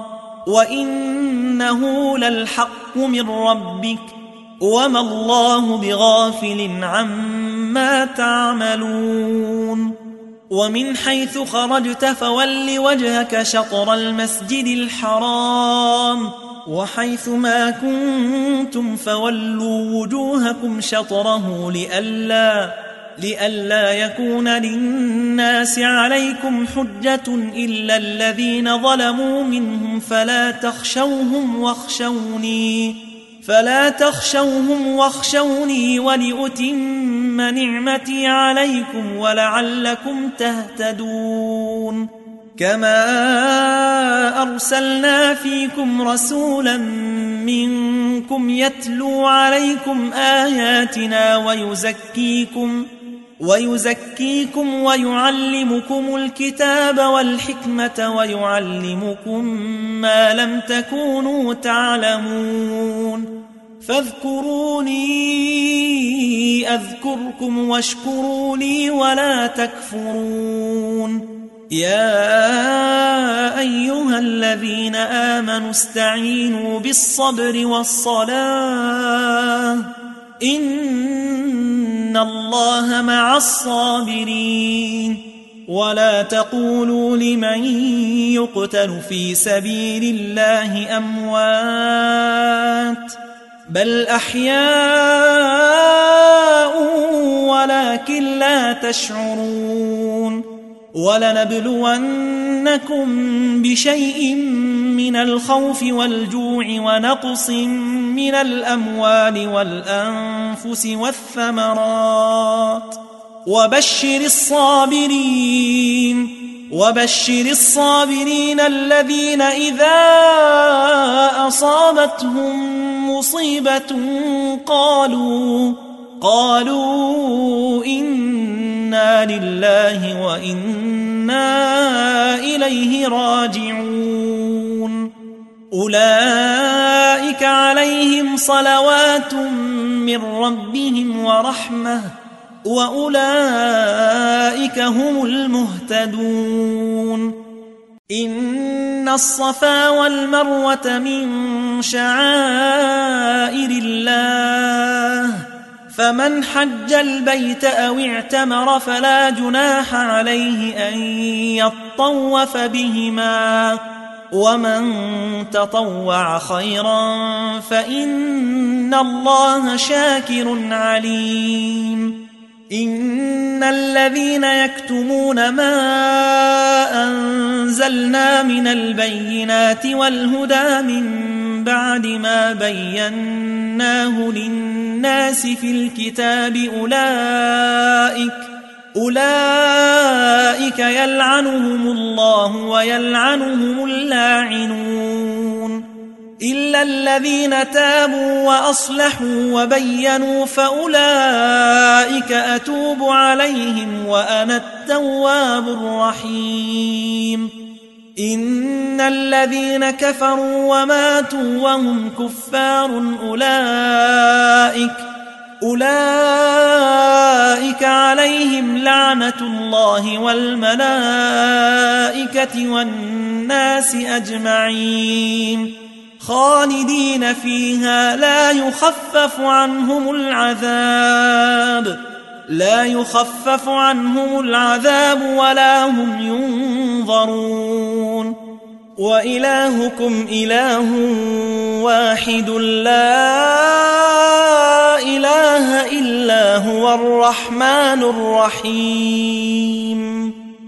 وإنه للحق من ربك وما الله بغافل عما تعملون. ومن حيث خرجت فول وجهك شطر المسجد الحرام وحيث ما كنتم فولوا وجوهكم شطره لئلا لئلا يكون للناس عليكم حجة إلا الذين ظلموا منهم فلا تخشوهم واخشوني فلا تخشوهم واخشوني ولأتم نعمتي عليكم ولعلكم تهتدون. كما أرسلنا فيكم رسولا منكم يتلو عليكم آياتنا ويزكيكم ويزكيكم ويعلمكم الكتاب والحكمة ويعلمكم ما لم تكونوا تعلمون. فاذكروني أذكركم واشكروا لي ولا تكفرون. يا أيها الذين آمنوا استعينوا بالصبر والصلاة إن الله مع الصابرين. ولا تقولوا لمن يقتل في سبيل الله أموات بل أحياء ولكن لا تشعرون. ولنبلونكم بشيء من الخوف والجوع ونقص من الأموال والأنفس والثمرات وبشر الصابرين وبشر الصابرين الذين إذا أصابتهم مصيبة قالوا قالوا إنا لله وإنا إليه راجعون. أولئك عليهم صلوات من ربهم ورحمة وأولئك هم المهتدون. إن الصفا والمروة من شعائر الله فمن حج البيت أو اعتمر فلا جناح عليه أن يطوف بهما ومن تطوع خيرا فإن الله شاكر عليم. إن الذين يكتمون ما أنزلنا من البينات والهدى من بعد ما بيناه للناس في الكتاب أولئك أولئك يلعنهم الله ويلعنهم اللاعنون إلا الذين تابوا وأصلحوا وبينوا فأولئك أتوب عليهم وأنا التواب الرحيم. إن الذين كفروا وماتوا وهم كفار أولئك أولئك عليهم لعنة الله والملائكة والناس أجمعين خالدين فيها لا يخفف عنهم العذاب لا يخفف عنهم العذاب ولا هم ينظرون. وإلهكم إله واحد لا إله إلا هو الرحمن الرحيم.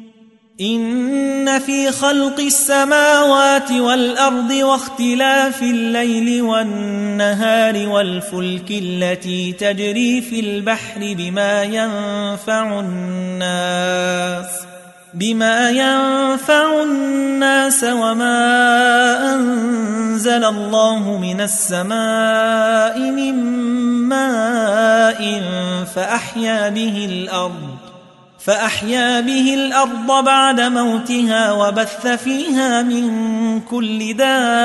إن في خلق السماوات والأرض واختلاف الليل والنهار والفلك التي تجري في البحر بما ينفع الناس بما ينفع الناس وما أنزل الله من السماء من ماء فأحيا به الأرض فأحيا به الأرض بعد موتها وبث فيها من كل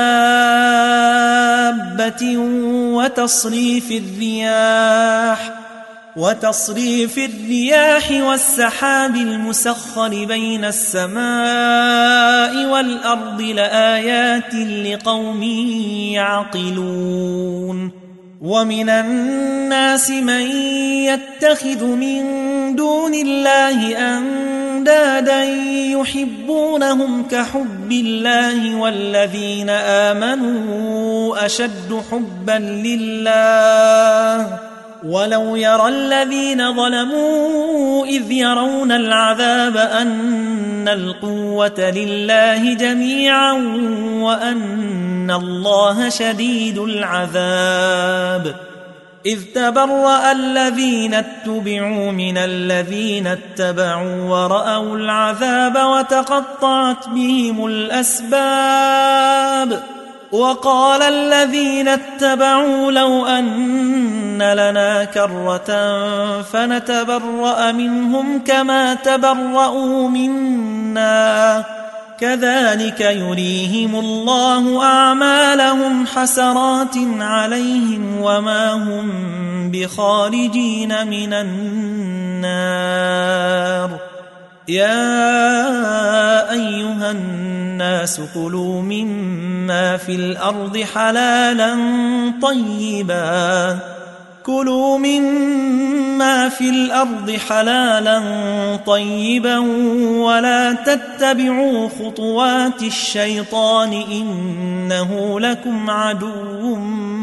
دابة وتصريف الرياح وتصريف الرياح والسحاب المسخر بين السماء والأرض لآيات لقوم يعقلون. ومن الناس من يتخذ من دون الله أندادا يحبونهم كحب الله والذين آمنوا أشد حبا لله ولو يرى الذين ظلموا إذ يرون العذاب أن القوة لله جميعا وأن الله شديد العذاب. إذ تبرأ الذين اتبعوا من الذين اتبعوا ورأوا العذاب وتقطعت بهم الأسباب. وقال الذين اتبعوا لو أن لنا كرة فنتبرأ منهم كما تبرأوا منا كذلك يريهم الله أعمالهم حسرات عليهم وما هم بخارجين من النار. يا أيها الناس كلوا مما في الأرض حلالا طيبا كلوا مما في الأرض حلالا طيبا ولا تتبعوا خطوات الشيطان إنه لكم عدو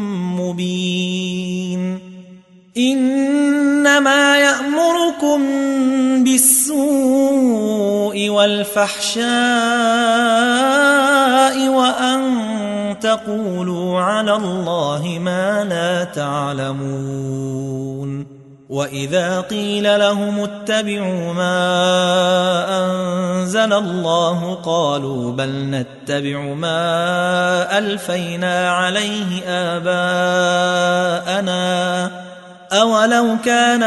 مبين. إنما يأمركم بالسوء والفحشاء وأن تقولوا على الله ما لا تعلمون. وإذا قيل لهم اتبعوا ما أنزل الله قالوا بل نتبع ما ألفينا عليه آباءنا أولو كان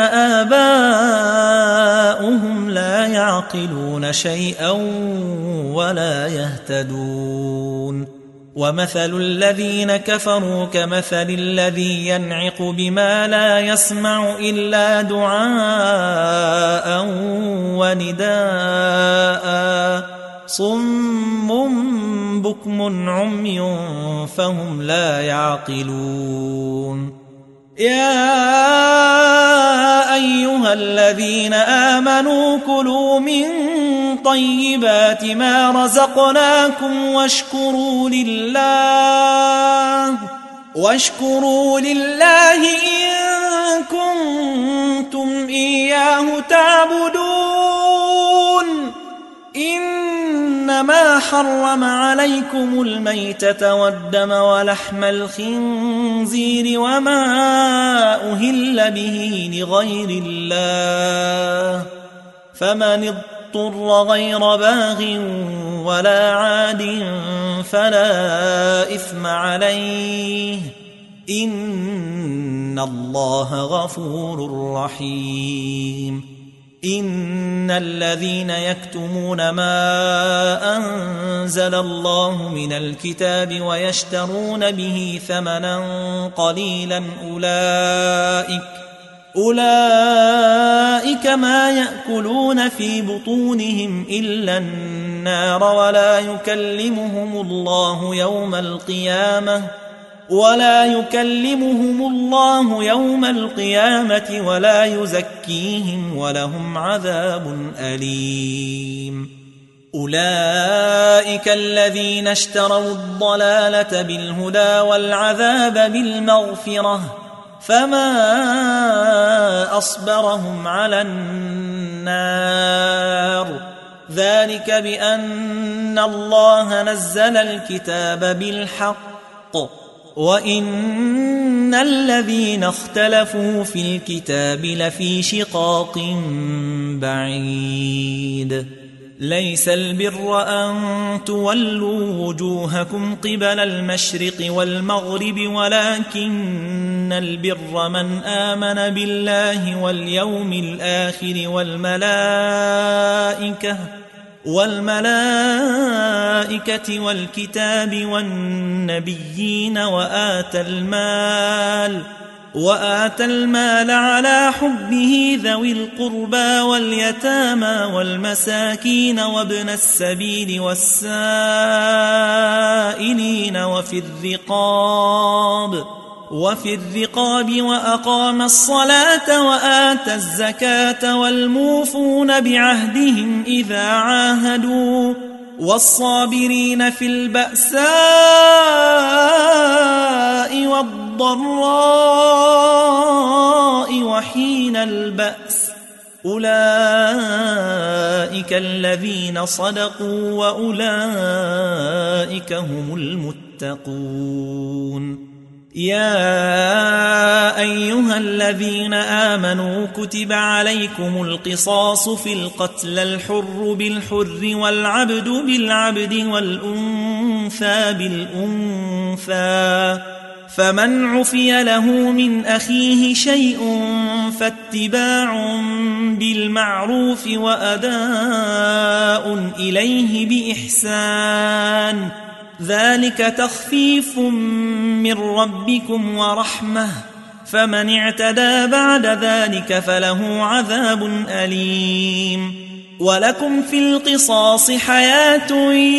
آباؤهم لا يعقلون شيئا ولا يهتدون. ومثل الذين كفروا كمثل الذي ينعق بما لا يسمع إلا دعاء ونداء صم بكم عمي فهم لا يعقلون. يا أيها الذين آمنوا كلوا من طيبات ما رزقناكم واشكروا لله واشكروا لله إن كنتم إياه تعبدون. إنما حرم عليكم الميتة والدم ولحم الخنزير وما أهل به لغير الله فمن اضطر غير باغ ولا عاد فلا إثم عليه إن الله غفور رحيم. إن الذين يكتمون ما أنزل الله من الكتاب ويشترون به ثمنا قليلا أولئك أولئك ما يأكلون في بطونهم إلا النار ولا يكلمهم الله يوم القيامة ولا يكلمهم الله يوم القيامة ولا يزكيهم ولهم عذاب أليم. أولئك الذين اشتروا الضلالة بالهدى والعذاب بالمغفرة فما أصبرهم على النار ذلك بأن الله نزل الكتاب بالحق وإن الذين اختلفوا في الكتاب لفي شقاق بعيد. ليس البر أن تولوا وجوهكم قبل المشرق والمغرب ولكن إن البر من آمن بالله واليوم الآخر والملائكة والملائكة والكتاب والنبيين وآتى المال وآتى المال على حبه ذوي القربى واليتامى والمساكين وابن السبيل والسائلين وفي الرقاب وفي الرقاب وأقام الصلاة وآتى الزكاة والموفون بعهدهم إذا عاهدوا والصابرين في البأساء والضراء وحين البأس أولئك الذين صدقوا وأولئك هم المتقون. يا أيها الذين آمنوا كتب عليكم القصاص في القتل الحر بالحر والعبد بالعبد والأنثى بالأنثى فمن عفي له من أخيه شيء فاتباع بالمعروف وأداء إليه بإحسان ذلك تخفيف من ربكم ورحمة فمن اعتدى بعد ذلك فله عذاب أليم. ولكم في القصاص حياة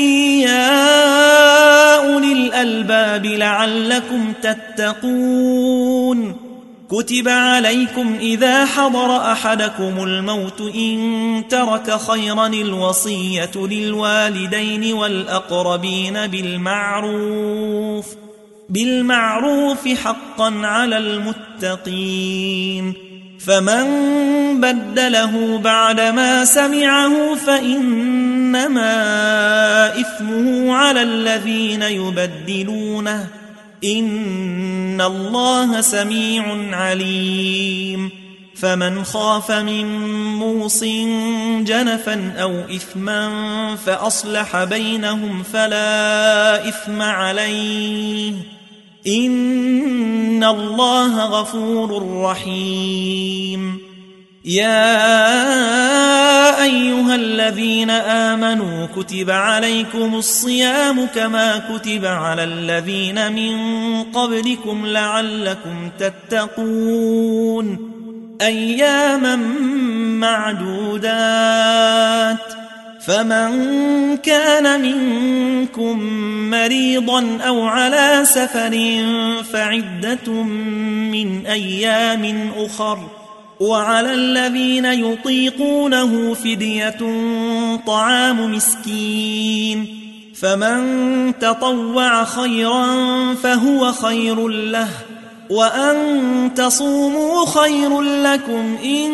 يا أولي الألباب لعلكم تتقون. كتب عليكم إذا حضر أحدكم الموت إن ترك خيرا الوصية للوالدين والأقربين بالمعروف بالمعروف حقا على المتقين. فمن بدله بعدما سمعه فإنما إثمه على الذين يبدلونه إن الله سميع عليم. فمن خاف من موص جنفا أو إثما فأصلح بينهم فلا إثم عليه إن الله غفور رحيم. يا أيها الذين آمنوا كتب عليكم الصيام كما كتب على الذين من قبلكم لعلكم تتقون أياما معدودات. فمن كان منكم مريضا أو على سفر فعدة من أيام أخر وعلى الذين يطيقونه فدية طعام مسكين فمن تطوع خيرا فهو خير له وأن تصوموا خير لكم إن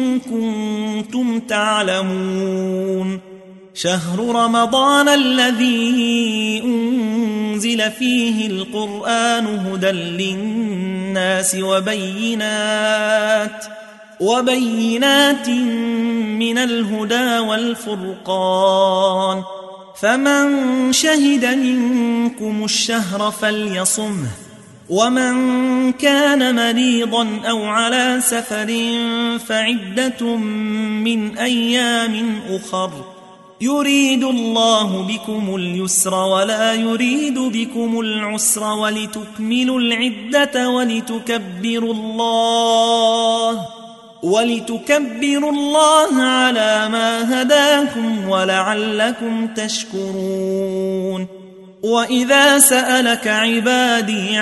كنتم تعلمون. شهر رمضان الذي أنزل فيه القرآن هدى للناس وبينات وبينات من الهدى والفرقان فمن شهد منكم الشهر فليصمه ومن كان مريضا أو على سفر فعدة من أيام أخر يريد الله بكم اليسر ولا يريد بكم العسر ولتكملوا العدة ولتكبروا الله ولتكبروا الله على ما هداكم ولعلكم تشكرون. وإذا سألك عبادي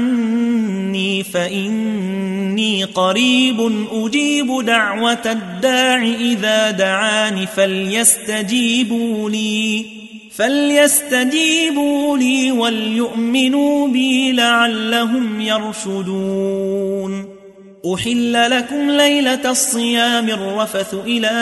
عني فإني قريب أجيب دعوة الداع إذا دعاني فليستجيبوا لي فليستجيبوا لي وليؤمنوا بي لعلهم يرشدون. أحل لكم ليلة الصيام الرفث إلى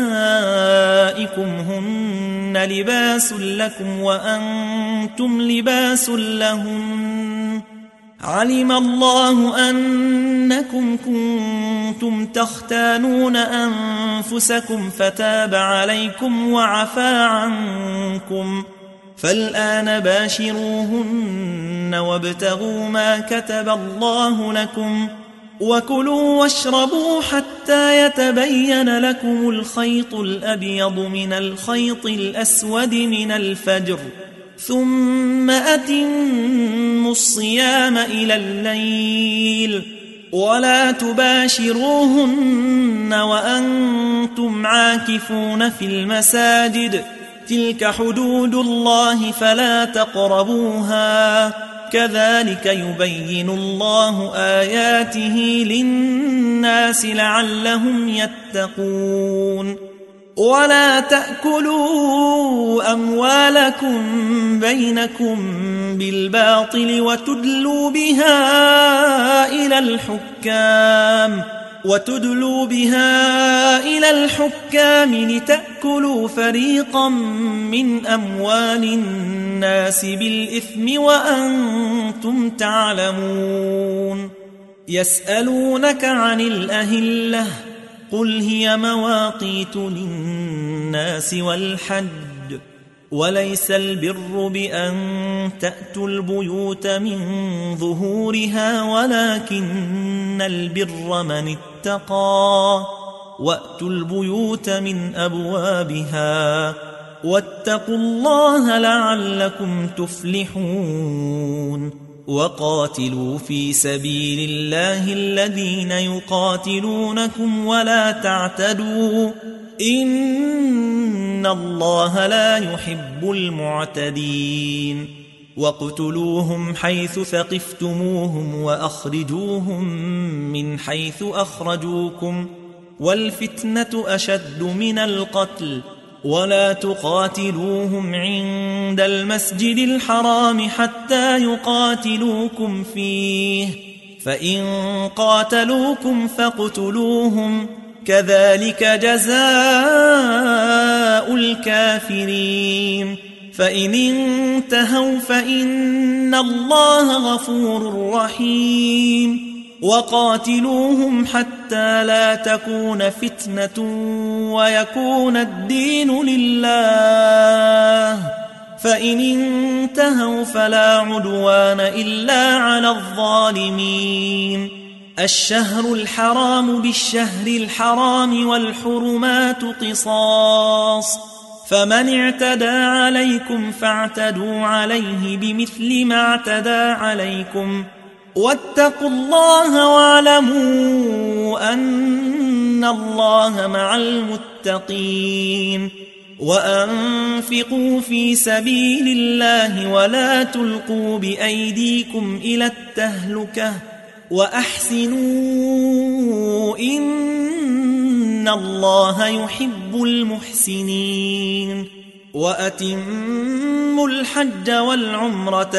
نسائكم هن لباس لكم وأنتم لباس لهن علم الله أنكم كنتم تختانون أنفسكم فتاب عليكم وعفى عنكم فالآن باشروهن وابتغوا ما كتب الله لكم وكلوا واشربوا حتى يتبين لكم الخيط الأبيض من الخيط الأسود من الفجر ثم أتموا الصيام إلى الليل ولا تباشروهن وأنتم عاكفون في المساجد تلك حدود الله فلا تقربوها كذلك يبين الله آياته للناس لعلهم يتقون ولا تأكلوا أموالكم بينكم بالباطل وتدلوا بها إلى الحكام وتدلوا بها إلى الحكام لتأكلوا فريقا من أموال الناس بالإثم وأنتم تعلمون يسألونك عن الأهلة قل هي مواقيت للناس والحج وليس البر بأن تأتوا البيوت من ظهورها ولكن البر من اتقى وأتوا البيوت من أبوابها واتقوا الله لعلكم تفلحون وقاتلوا في سبيل الله الذين يقاتلونكم ولا تعتدوا إن الله لا يحب المعتدين واقتلوهم حيث ثقفتموهم وأخرجوهم من حيث أخرجوكم والفتنة أشد من القتل ولا تقاتلوهم عند المسجد الحرام حتى يقاتلوكم فيه فإن قاتلوكم فاقتلوهم كذلك جزاء الكافرين فإن انتهوا فإن الله غفور رحيم وقاتلوهم حتى لا تكون فتنة ويكون الدين لله فإن انتهوا فلا عدوان إلا على الظالمين الشهر الحرام بالشهر الحرام والحرمات قصاص فمن اعتدى عليكم فاعتدوا عليه بمثل ما اعتدى عليكم واتقوا الله واعلموا أن الله مع المتقين وأنفقوا في سبيل الله ولا تلقوا بأيديكم إلى التهلكة وأحسنوا إن الله يحب المحسنين وأتموا الحج والعمرة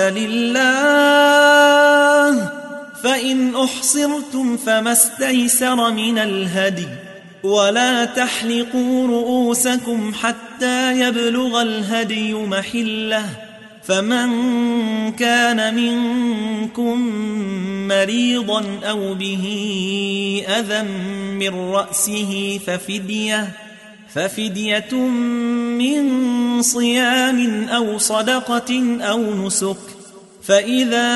لله فإن أحصرتم فما استيسر من الهدي ولا تحلقوا رؤوسكم حتى يبلغ الهدي محله فمن كان منكم مريضا أو به أذى من رأسه ففدية ففدية من صيام أو صدقة أو نسك فإذا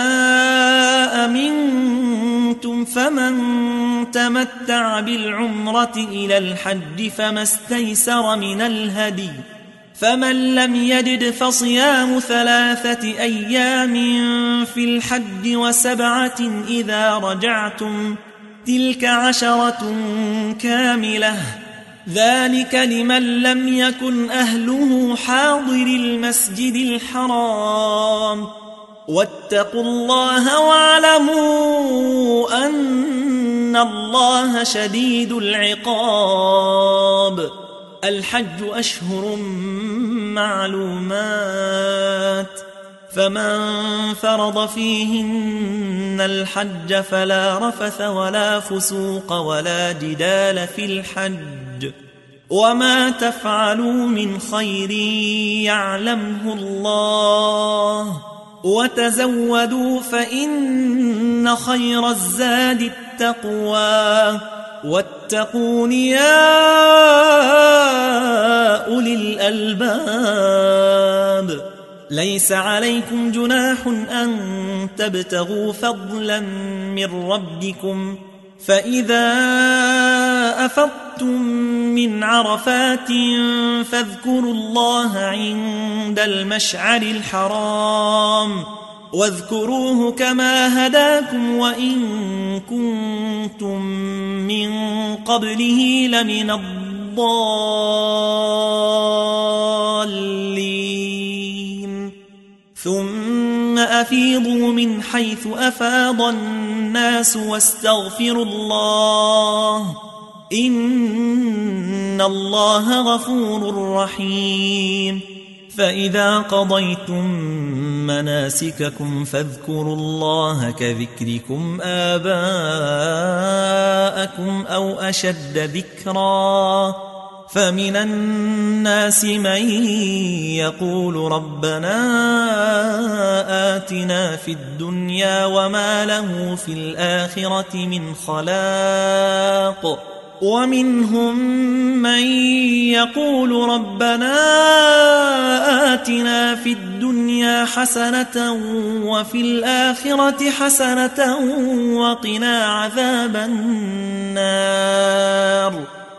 أمنتم فمن تمتع بالعمرة إلى الحج فما استيسر من الهدي فمن لم يجد فصيام ثلاثة أيام في الحج وسبعة إذا رجعتم تلك عشرة كاملة ذلك لمن لم يكن أهله حاضر المسجد الحرام واتقوا الله واعلموا أن الله شديد العقاب الحج أشهر معلومات فمن فرض فيهن الحج فلا رفث ولا فسوق ولا جدال في الحج وما تفعلوا من خير يعلمه الله وتزودوا فإن خير الزاد التقوى واتقون يا أولي الألباب ليس عليكم جناح أن تبتغوا فضلا من ربكم فإذا أفضتم من عرفات فاذكروا الله عند المشعر الحرام واذكروه كما هداكم وإن كنتم من قبله لمن الضالين ثم أفيضوا من حيث أفاض الناس واستغفروا الله إن الله غفور رحيم فإذا قضيتم مناسككم فاذكروا الله كذكركم آباءكم أو أشد ذكرا فمن الناس من يقول ربنا آتنا في الدنيا وما له في الآخرة من خلاق ومنهم من يقول ربنا آتنا في الدنيا حسنة وفي الآخرة حسنة وقنا عذاب النار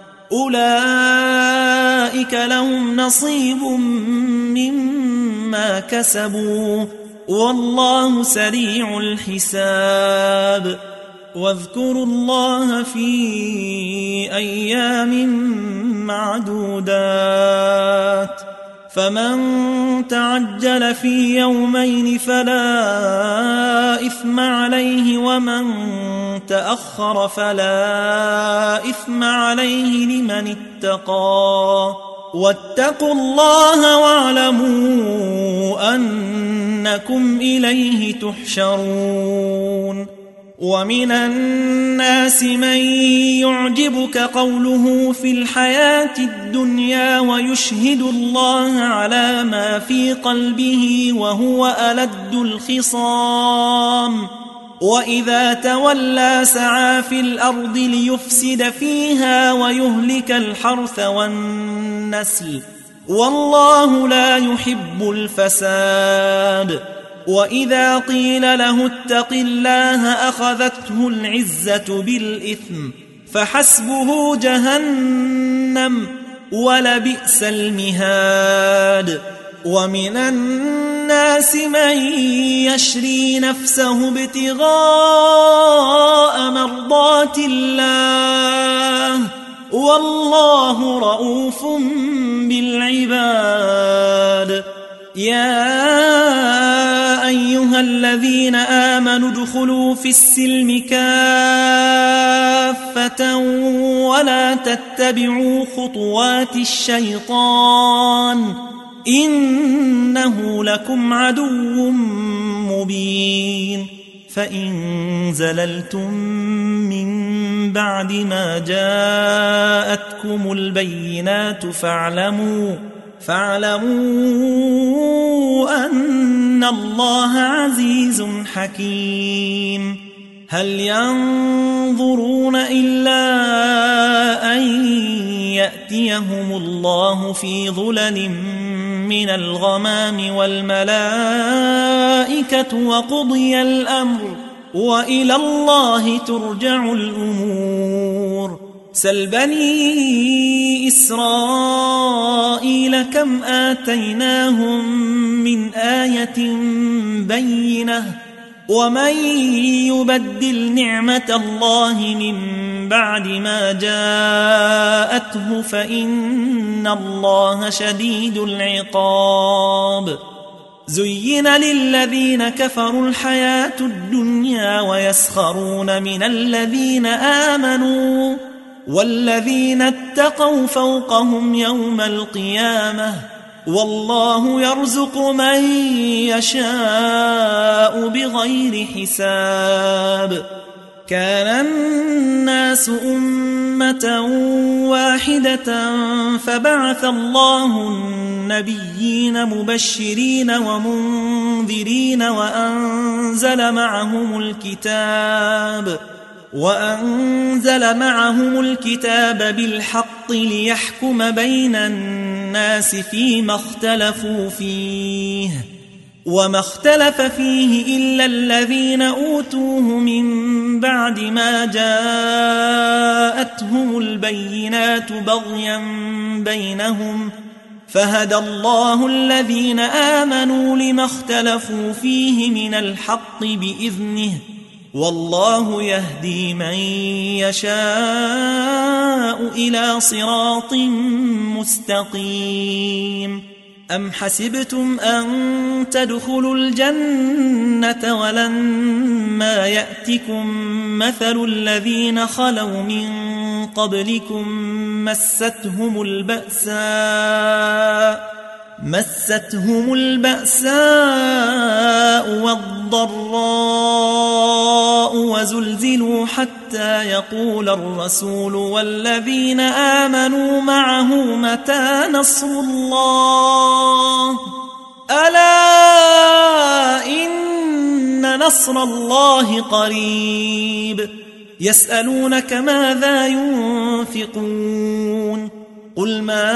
أولئك لهم نصيب مما كسبوا والله سريع الحساب واذكروا الله في أيام معدودات فمن تعجل في يومين فلا إثم عليه ومن تأخر فلا إثم عليه لمن اتقى واتقوا الله واعلموا أنكم إليه تحشرون ومن الناس من يعجبك قوله في الحياة الدنيا ويشهد الله على ما في قلبه وهو ألد الخصام وإذا تولى سعى في الأرض ليفسد فيها ويهلك الحرث والنسل والله لا يحب الفساد وإذا قيل له اتق الله أخذته العزة بالإثم فحسبه جهنم ولبئس المهاد ومن الناس من يشري نفسه ابتغاء مرضات الله والله رؤوف بالعباد يا أيها الذين آمنوا ادخلوا في السلم كافة ولا تتبعوا خطوات الشيطان إنه لكم عدو مبين فإن زللتم من بعد ما جاءتكم البينات فاعلموا فاعلموا أن الله عزيز حكيم هل ينظرون إلا أن يأتيهم الله في ظلل من الغمام والملائكة وقضي الأمر وإلى الله ترجع الأمور سل بني إسرائيل كم آتيناهم من آية بينة ومن يبدل نعمة الله من بعد ما جاءته فإن الله شديد العقاب زين للذين كفروا الحياة الدنيا ويسخرون من الذين آمنوا والذين اتقوا فوقهم يوم القيامة والله يرزق من يشاء بغير حساب كان الناس أمة واحدة فبعث الله النبيين مبشرين ومنذرين وأنزل معهم الكتاب وأنزل معهم الكتاب بالحق ليحكم بين الناس فيما اختلفوا فيه وما اختلف فيه إلا الذين أوتوه من بعد ما جاءتهم البينات بغيا بينهم فهدى الله الذين آمنوا لما اختلفوا فيه من الحق بإذنه والله يهدي من يشاء إلى صراط مستقيم. أم حسبتم أن تدخلوا الجنة ولما يأتكم مثل الذين خلوا من قبلكم مستهم البأساء مستهم البأساء والضراء وزلزلوا حتى يقول الرسول والذين آمنوا معه متى نصر الله ألا إن نصر الله قريب. يسألونك ماذا ينفقون قل ما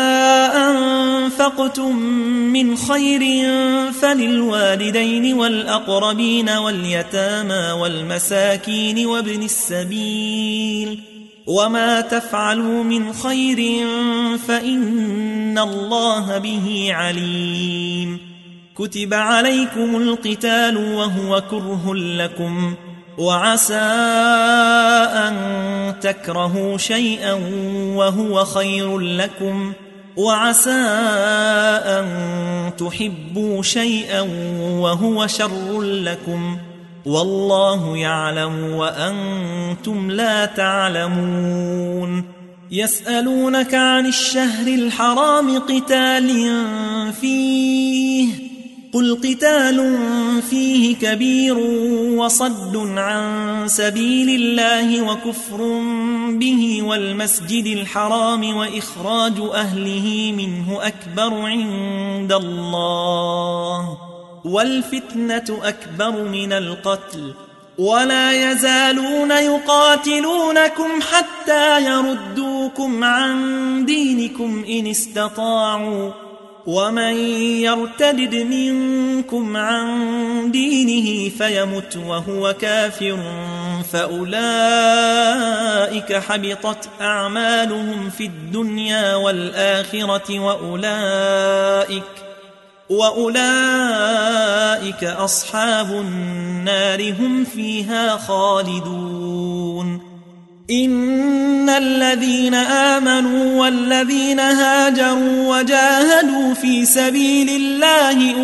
أنفقتم من خير فللوالدين والأقربين واليتامى والمساكين وابن السبيل وما تفعلوا من خير فإن الله به عليم. كتب عليكم القتال وهو كره لكم وعسى أن تكرهوا شيئا وهو خير لكم وعسى أن تحبوا شيئا وهو شر لكم والله يعلم وأنتم لا تعلمون. يسألونك عن الشهر الحرام قتال فيه قل قتال فيه كبير وصد عن سبيل الله وكفر به والمسجد الحرام وإخراج أهله منه أكبر عند الله والفتنة أكبر من القتل ولا يزالون يقاتلونكم حتى يردوكم عن دينكم إن استطاعوا ومن يرتد منكم عن دينه فيمت وهو كافر فأولئك حبطت أعمالهم في الدنيا والآخرة وأولئك وأولئك أصحاب النار هم فيها خالدون. إن الذين آمنوا والذين هاجروا وجاهدوا في سبيل الله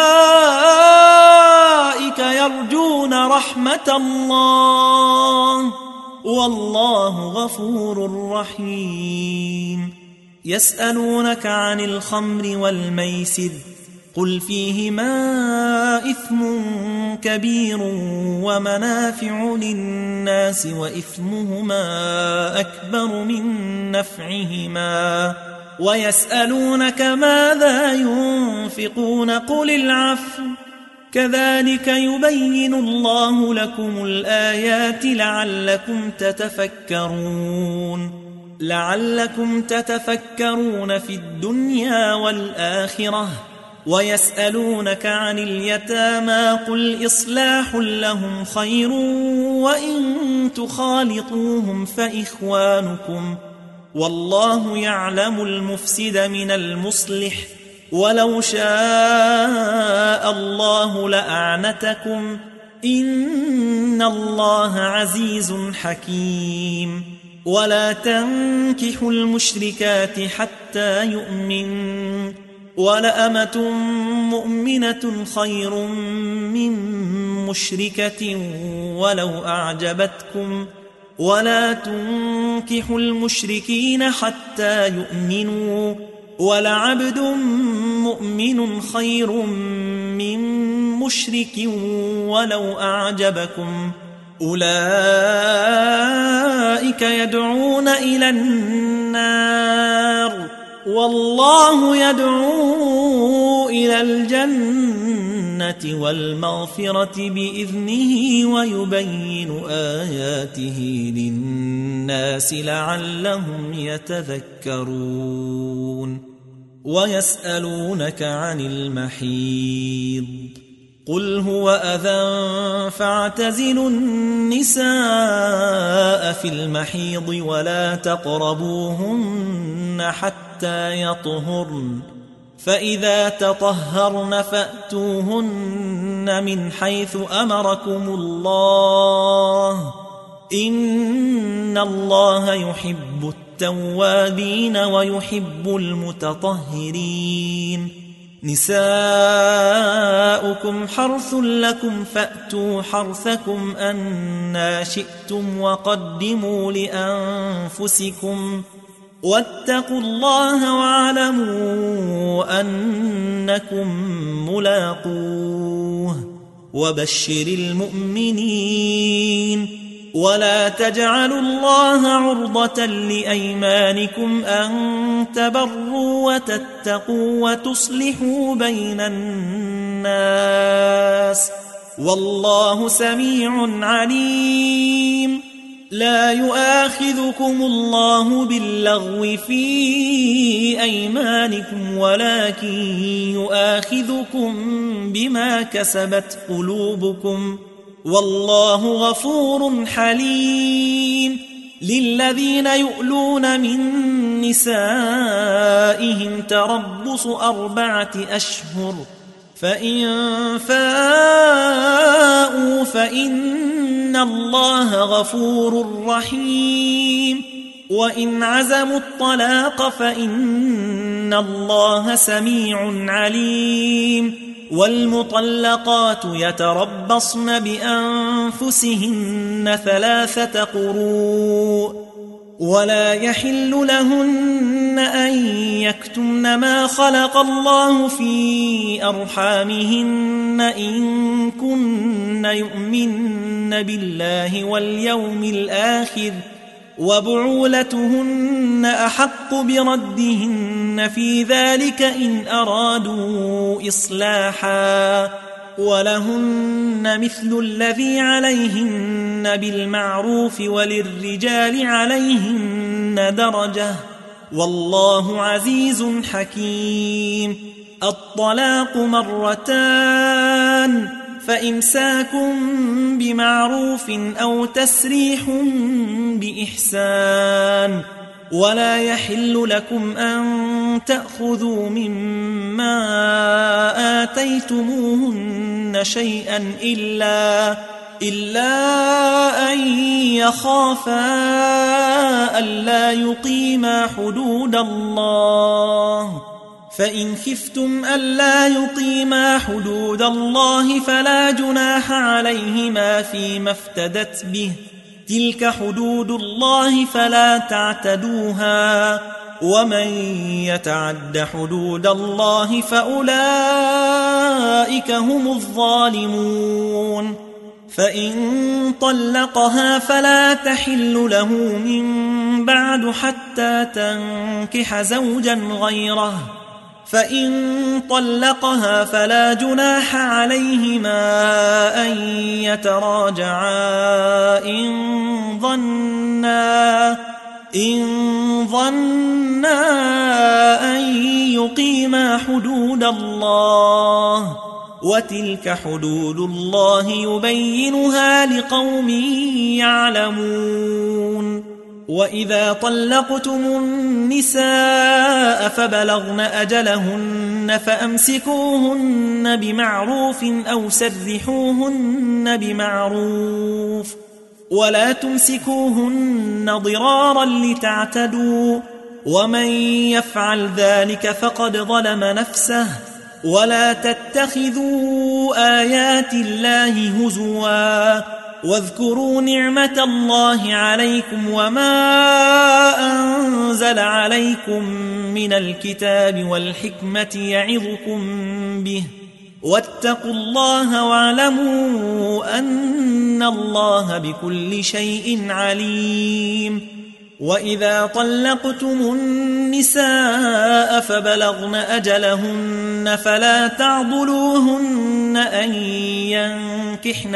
أولئك يرجون رحمة الله والله غفور رحيم. يسألونك عن الخمر والميسر قل فيهما إثم كبير ومنافع للناس وإثمهما أكبر من نفعهما ويسألونك ماذا ينفقون قل العفو كذلك يبين الله لكم الآيات لعلكم تتفكرون لعلكم تتفكرون في الدنيا والآخرة. ويسألونك عن اليتامى قل إصلاح لهم خير وإن تخالطوهم فإخوانكم والله يعلم المفسد من المصلح ولو شاء الله لأعنتكم إن الله عزيز حكيم. ولا تنكحوا المشركات حتى يؤمنوا ولأمة مؤمنة خير من مشركة ولو أعجبتكم ولا تنكحوا المشركين حتى يؤمنوا ولعبد مؤمن خير من مشرك ولو أعجبكم أولئك يدعون إلى النار والله يدعو إلى الجنة والمغفرة بإذنه ويبين آياته للناس لعلهم يتذكرون. ويسألونك عن المحيض قل هو أذى فاعتزلوا النساء في المحيض ولا تقربوهن حتى يطهرن فإذا تطهرن فأتوهن من حيث أمركم الله إن الله يحب التوابين ويحب المتطهرين نساؤكم حرث لكم فأتوا حرثكم أنى شئتم وقدموا لأنفسكم واتقوا الله واعلموا أنكم ملاقوه وبشر المؤمنين ولا تجعلوا الله عرضة لأيمانكم أن تبروا وتتقوا وتصلحوا بين الناس والله سميع عليم لا يؤاخذكم الله باللغو في أيمانكم ولكن يؤاخذكم بما كسبت قلوبكم والله غفور حليم للذين يؤلون من نسائهم تربص أربعة أشهر فإن فاءوا فإن الله غفور رحيم وإن عزموا الطلاق فإن الله سميع عليم والمطلقات يتربصن بأنفسهن ثلاثة قروء ولا يحل لهن أن يكتمن ما خلق الله في أرحامهن إن كن يؤمن بالله واليوم الآخر وبعولتهن أحق بردهن في ذلك إن أرادوا إصلاحا ولهن مثل الذي عليهن بالمعروف وللرجال عليهن درجة والله عزيز حكيم الطلاق مرتان فإمساك بمعروف أو تسريح بإحسان ولا يحل لكم أن تأخذوا مما آتيتموهن شيئا إلا إلا أن يخافا ألا يقيما حدود الله فإن خفتم ألا يقيما حدود الله فلا جناح عليهما فيما افتدت به تلك حدود الله فلا تعتدوها ومن يتعد حدود الله فأولئك هم الظالمون فإن طلقها فلا تحل له من بعد حتى تنكح زوجا غيره فإن طلقها فلا جناح عليهما أن يتراجعا إن ظنا إن ظنا أن يقيما حدود الله وتلك حدود الله يبينها لقوم يعلمون وإذا طلقتم النساء فبلغن أجلهن فأمسكوهن بمعروف أو سرحوهن بمعروف ولا تمسكوهن ضرارا لتعتدوا ومن يفعل ذلك فقد ظلم نفسه ولا تتخذوا آيات الله هزوا واذكروا نعمة الله عليكم وما أنزل عليكم من الكتاب والحكمة يعظكم به واتقوا الله واعلموا أن الله بكل شيء عليم وإذا طلقتم النساء فبلغن أجلهن فلا تعضلوهن أن ينكحن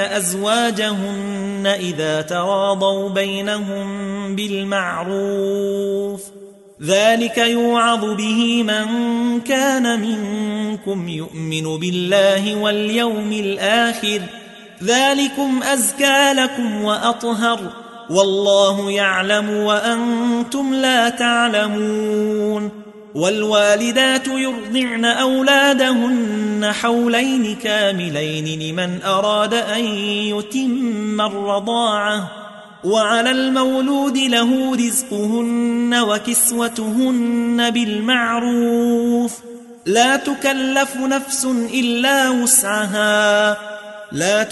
أزواجهن إذا تراضوا بينهم بالمعروف ذلك يوعظ به من كان منكم يؤمن بالله واليوم الآخر ذلكم أزكى لكم وأطهر والله يعلم وأنتم لا تعلمون والوالدات يرضعن أولادهن حولين كاملين لمن أراد أن يتم الرضاعة وعلى المولود له رزقهن وكسوتهن بالمعروف لا تكلف نفس إلا وسعها لا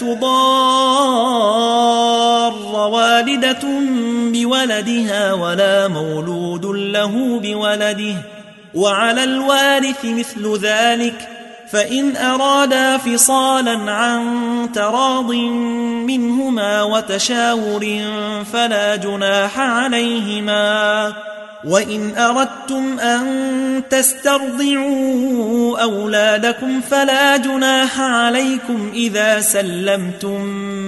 تضار والدة بولدها ولا مولود له بولده وعلى الوارث مثل ذلك فإن أرادا فصالا عن تراض منهما وتشاور فلا جناح عليهما وإن أردتم أن تسترضعوا أولادكم فلا جناح عليكم إذا سلمتم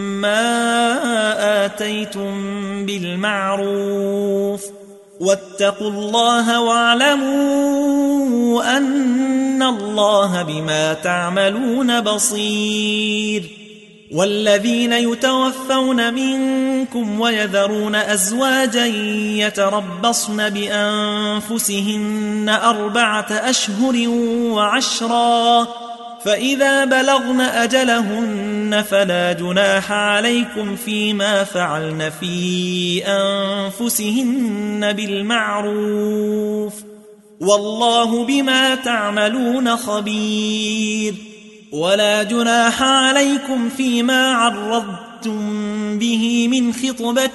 ما آتيتم بالمعروف واتقوا الله واعلموا أن الله بما تعملون بصير والذين يتوفون منكم ويذرون أزواجا يتربصن بأنفسهن أربعة أشهر وعشرا فإذا بلغن أجلهن فلا جناح عليكم فيما فعلن في أنفسهن بالمعروف والله بما تعملون خبير ولا جناح عليكم فيما عرضتم به من خطبة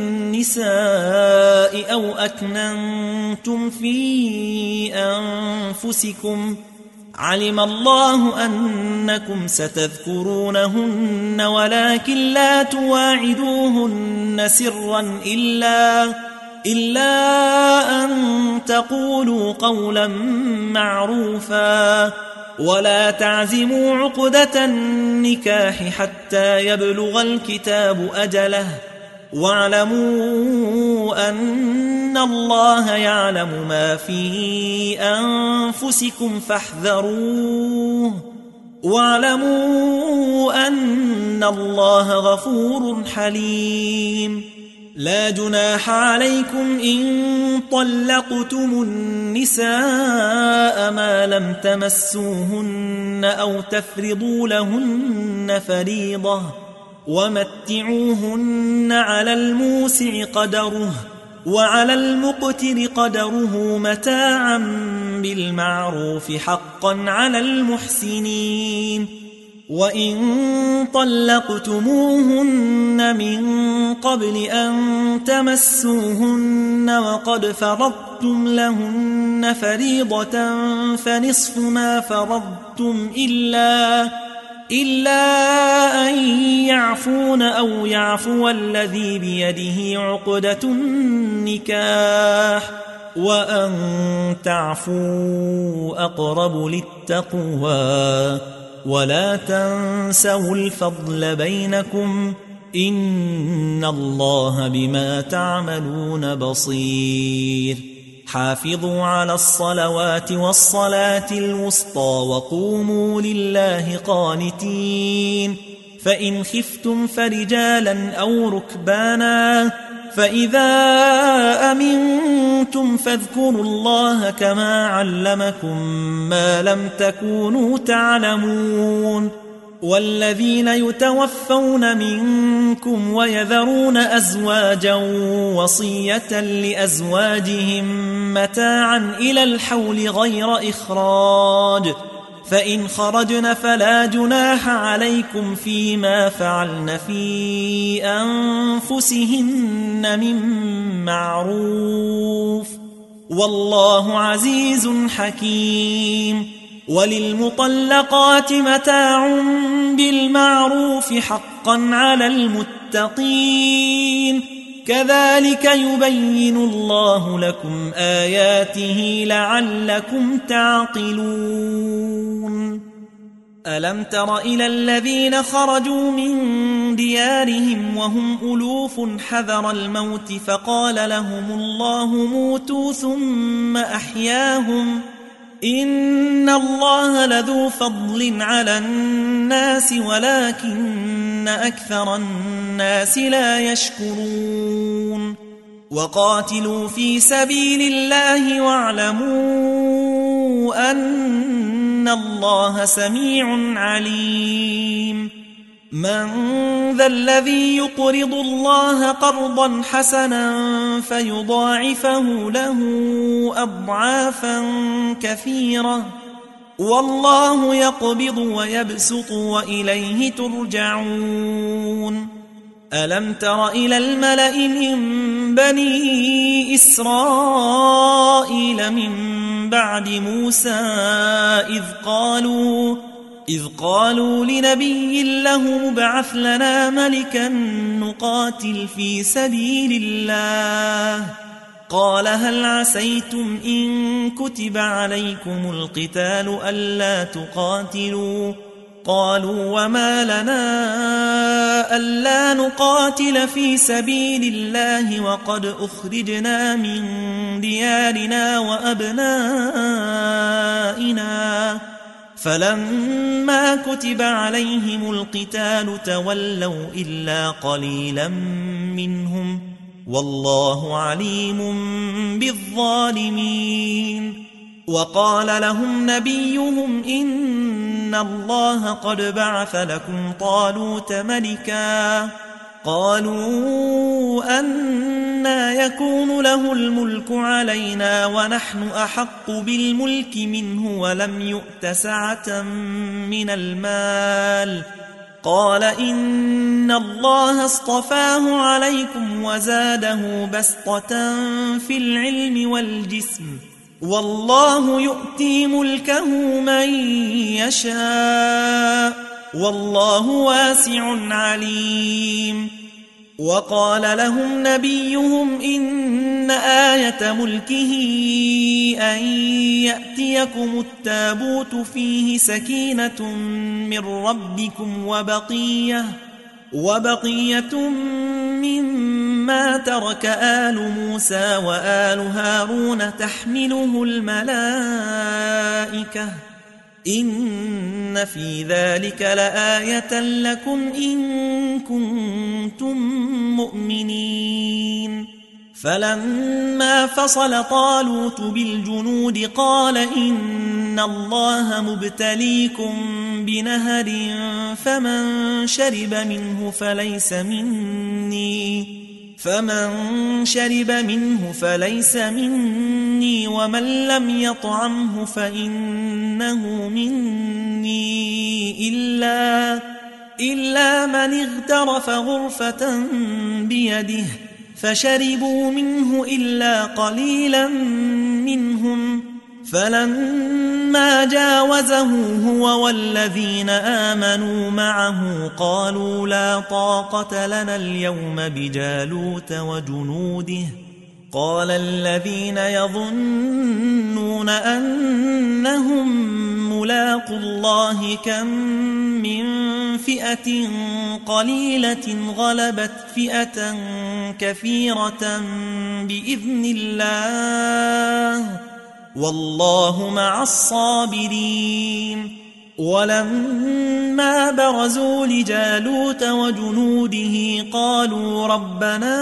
النساء أو أكننتم في أنفسكم علم الله أنكم ستذكرونهن ولكن لا تواعدوهن سرا إلا, إلا أن تقولوا قولا معروفا ولا تعزموا عقدة النكاح حتى يبلغ الكتاب أجله واعلموا أن الله يعلم ما في أنفسكم فاحذروه واعلموا أن الله غفور حليم لا جناح عليكم إن طلقتم النساء ما لم تمسوهن أو تفرضوا لهن فريضة ومتعوهن على الموسع قدره وعلى المقتر قدره متاعا بالمعروف حقا على المحسنين وإن طلقتموهن من قبل أن تمسوهن وقد فرضتم لهن فريضة فنصف ما فرضتم إلا إلا أن يعفون أو يعفو الذي بيده عقدة النكاح وأن تعفوا أقرب للتقوى ولا تنسوا الفضل بينكم إن الله بما تعملون بصير حافظوا على الصلوات والصلاة الوسطى وقوموا لله قانتين فإن خفتم فرجالا أو ركبانا فإذا أمنتم فاذكروا الله كما علمكم ما لم تكونوا تعلمون والذين يتوفون منكم ويذرون أزواجا وصية لأزواجهم متاعا إلى الحول غير إخراج فإن خرجن فلا جناح عليكم فيما فعلن في أنفسهن من معروف والله عزيز حكيم وللمطلقات متاع بالمعروف حقا على المتقين كذلك يبين الله لكم آياته لعلكم تعقلون ألم تر إلى الذين خرجوا من ديارهم وهم ألوف حذر الموت فقال لهم الله موتوا ثم أحياهم إن الله لذو فضل على الناس ولكن أكثر الناس لا يشكرون وقاتلوا في سبيل الله واعلموا أن الله سميع عليم من ذا الذي يقرض الله قرضا حسنا فيضاعفه له أضعافا كثيرة والله يقبض ويبسط وإليه ترجعون ألم تر إلى الملأ من بني إسرائيل من بعد موسى إذ قالوا إذ قالوا لنبي له ابعث لنا ملكا نقاتل في سبيل الله قال هل عسيتم إن كتب عليكم القتال ألا تقاتلوا قالوا وما لنا ألا نقاتل في سبيل الله وقد أخرجنا من ديارنا وأبنائنا فلما كتب عليهم القتال تولوا إلا قليلا منهم والله عليم بالظالمين وقال لهم نبيهم إن الله قد بعث لكم طالوت ملكا قالوا أنى يكون له الملك علينا ونحن أحق بالملك منه ولم يؤت سعة من المال قال إن الله اصطفاه عليكم وزاده بسطة في العلم والجسم والله يؤتي ملكه من يشاء والله واسع عليم وقال لهم نبيهم إن آية ملكه أن يأتيكم التابوت فيه سكينة من ربكم وبقية وبقية مما ترك آل موسى وآل هارون تحمله الملائكة إن في ذلك لآية لكم إن كنتم مؤمنين فلما فصل طالوت بالجنود قال إن الله مبتليكم بنهر فمن شرب منه فليس مني فمن شرب منه فليس مني ومن لم يطعمه فإنه مني إلا, إلا من اغترف غرفة بيده فشربوا منه إلا قليلا منهم فلما جاوزه هو والذين آمنوا معه قالوا لا طاقة لنا اليوم بجالوت وجنوده قال الذين يظنون أنهم ملاقوا الله كم من فئة قليلة غلبت فئة كثيرة بإذن الله والله مع الصابرين ولما برزوا لجالوت وجنوده قالوا ربنا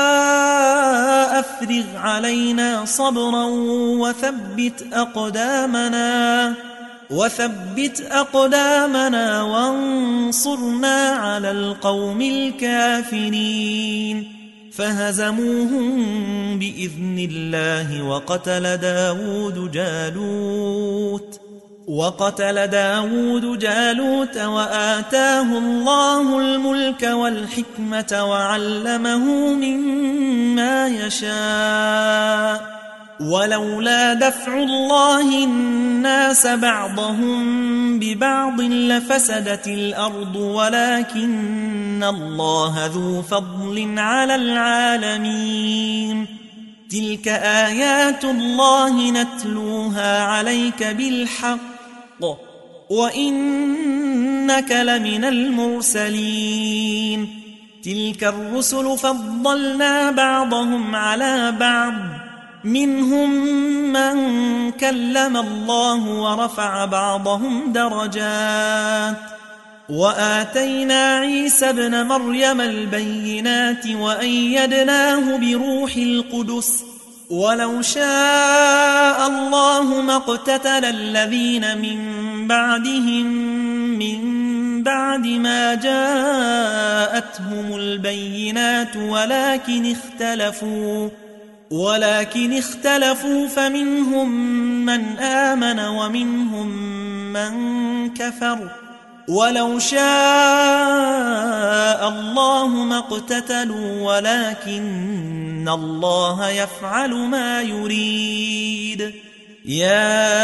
أفرغ علينا صبرا وثبت أقدامنا وثبت أقدامنا وانصرنا على القوم الكافرين فهزموهم بإذن الله وقتل داود جالوت وقتل داود جالوت وآتاه الله الملك والحكمة وعلمه مما يشاء ولولا دفع الله الناس بعضهم ببعض لفسدت الأرض ولكن الله ذو فضل على العالمين تلك آيات الله نتلوها عليك بالحق وإنك لمن المرسلين تلك الرسل فضلنا بعضهم على بعض منهم من كلم الله ورفع بعضهم درجات وآتينا عيسى ابن مريم البينات وأيدناه بروح القدس ولو شاء الله ما اقتتل الذين من بعدهم من بعد ما جاءتهم البينات ولكن اختلفوا ولكن اختلفوا فمنهم من آمن ومنهم من كفر ولو شاء الله ما اقتتلوا ولكن الله يفعل ما يريد يا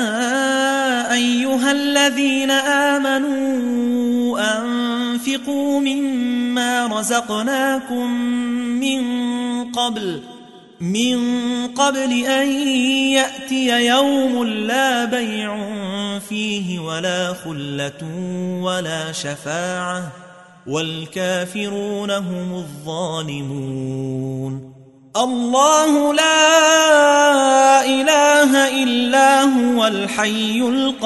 أيها الذين آمنوا أنفقوا مما رزقناكم من قبل من قبل أن يأتي يوم لا بيع فيه ولا خلة ولا شفاعة والكافرون هم الظالمون الله لا إله إلا هو الحي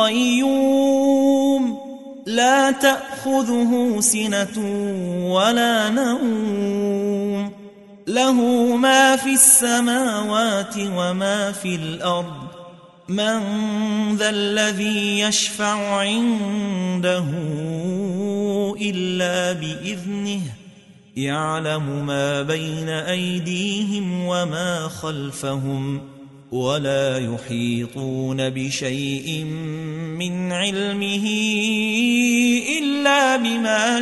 القيوم لا تأخذه سنة ولا نوم له ما في السماوات وما في الأرض من ذا الذي يشفع عنده إلا بإذنه يعلم ما بين أيديهم وما خلفهم ولا يحيطون بشيء من علمه إلا بما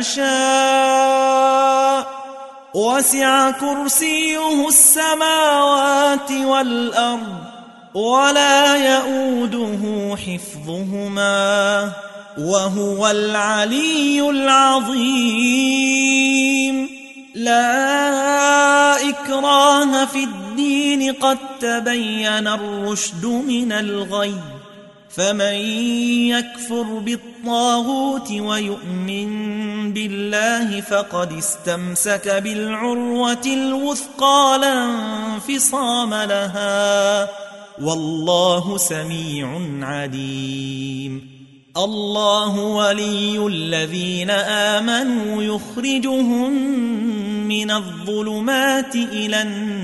شاء وسع كرسيه السماوات والأرض ولا يؤوده حفظهما وهو العلي العظيم لا إكراه في الدين قد تبين الرشد من الغي فمن يكفر بالطاغوت ويؤمن بالله فقد استمسك بالعروة الوثقى لا انفصام لها والله سميع عليم الله ولي الذين آمنوا يخرجهم من الظلمات إلى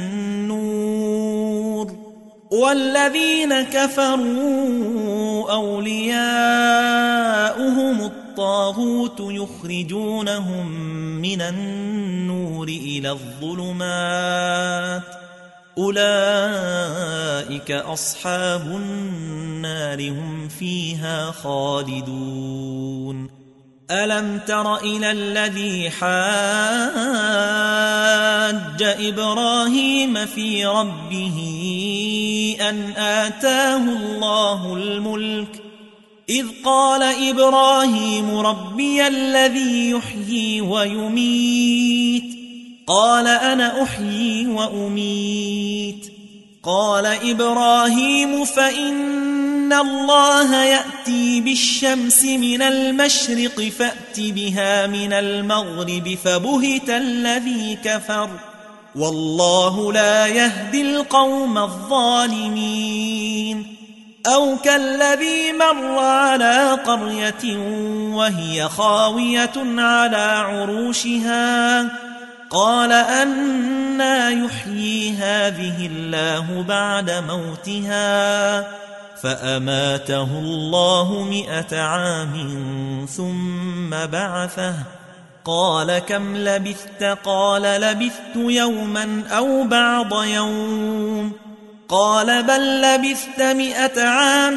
النور والذين كفروا أولياؤهم الطاغوت يخرجونهم من النور إلى الظلمات أولئك أصحاب النار هم فيها خالدون ألم تر إلى الذي حاج إبراهيم في ربه أن آتاه الله الملك إذ قال إبراهيم ربي الذي يحيي ويميت قال أنا أحيي وأميت قال إبراهيم فإن الله يأتي بالشمس من المشرق فأت بها من المغرب فبهت الذي كفر والله لا يهدي القوم الظالمين أو كالذي مر على قرية وهي خاوية على عروشها قال أنى يحيي هذه الله بعد موتها فأماته الله مئة عام ثم بعثه قال كم لبثت قال لبثت يوما أو بعض يوم قال بل لبثت مئة عام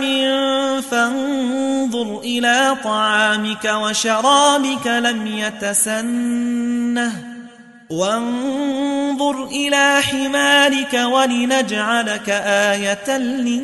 فانظر إلى طعامك وشرابك لم يتسنه وانظر إلى حمارك ولنجعلك آية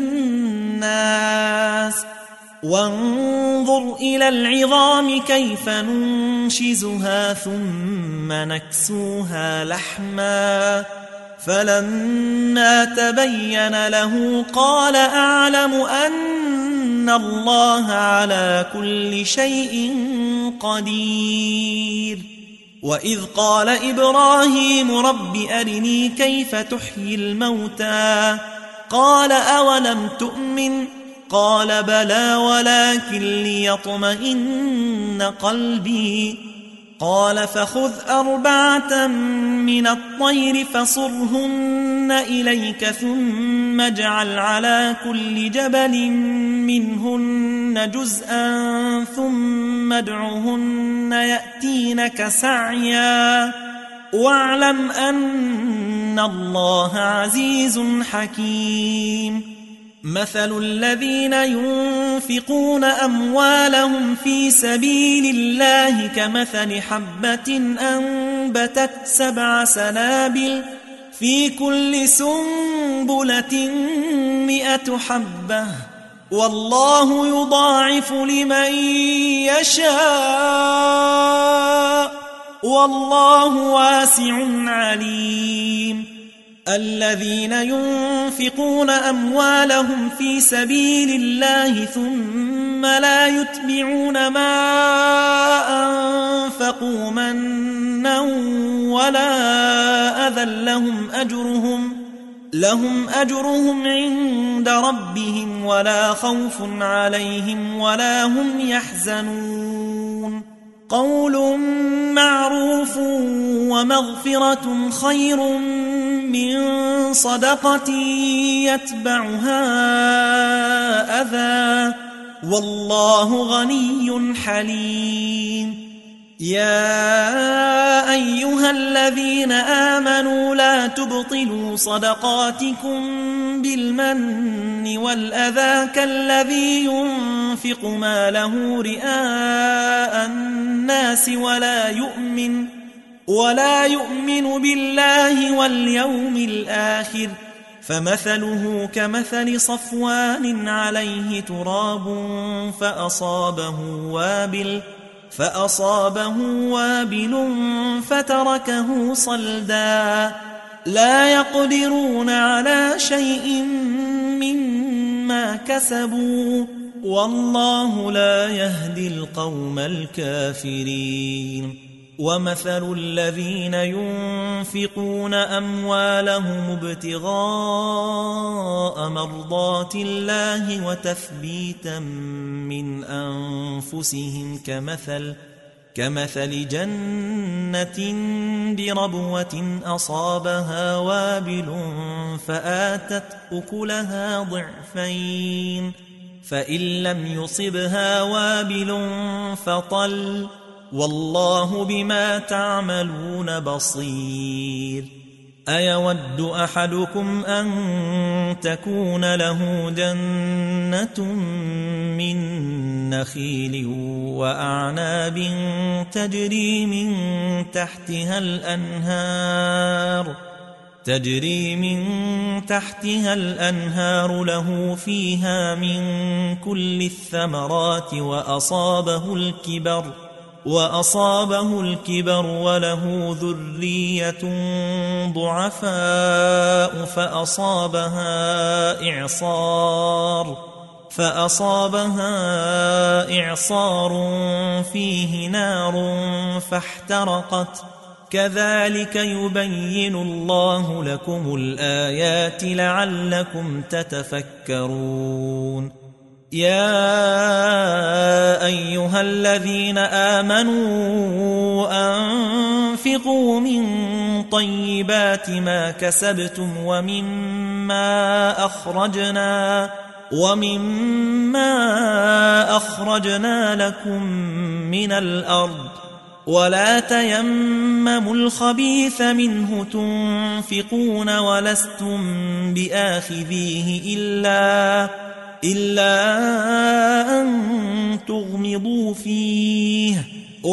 للناس وانظر إلى العظام كيف ننشزها ثم نكسوها لحما فلما تبين له قال أعلم أن أن الله على كل شيء قدير. وإذ قال إبراهيم رب أرني كيف تحيي الموتى قال أولم تؤمن قال بلى ولكن ليطمئن قلبي قال فخذ أربعة من الطير فصرهن إليك ثم اجعل على كل جبل منهن جزءا ثم ادعهن يأتينك سعيا واعلم أن الله عزيز حكيم. مثل الذين ينفقون أموالهم في سبيل الله كمثل حبة أنبتت سبع سنابل في كل سنبلة مئة حبة والله يضاعف لمن يشاء والله واسع عليم. الذين ينفقون أموالهم في سبيل الله ثم لا يتبعون ما أنفقوا منا ولا أذى لهم أجرهم لهم أجرهم عند ربهم ولا خوف عليهم ولا هم يحزنون. قول معروف ومغفرة خير من صدقة يتبعها أذى والله غني حليم. يا أيها الذين آمنوا لا تبطلوا صدقاتكم بالمن والأذى كالذي ينفق ماله رئاء الناس ولا يؤمن ولا يؤمن بالله واليوم الآخر فمثله كمثل صفوان عليه تراب فأصابه وابل فأصابه وابل فتركه صلدا لا يقدرون على شيء مما كسبوا والله لا يهدي القوم الكافرين. ومثل الذين ينفقون أموالهم ابتغاء مرضات الله وتثبيتا من أنفسهم كمثل كمثل جنة بربوة أصابها وابل فآتت أكلها ضعفين فإن لم يصبها وابل فطل والله بما تعملون بصير. أيود أحدكم أن تكون له جنة من نخيل وأعناب تجري من تحتها الأنهار تجري من تحتها الأنهار له فيها من كل الثمرات وأصابه الكبر وأصابه الكبر وله ذرية ضعفاء فأصابها إعصار فأصابها إعصار فيه نار فاحترقت كذلك يبين الله لكم الآيات لعلكم تتفكرون. يا أيها الذين آمنوا أنفقوا من طيبات ما كسبتم ومما أخرجنا ومما أخرجنا لكم من الأرض ولا تيمموا الخبيث منه تنفقون ولستم بآخذيه إلا إلا أن تغمضوا فيه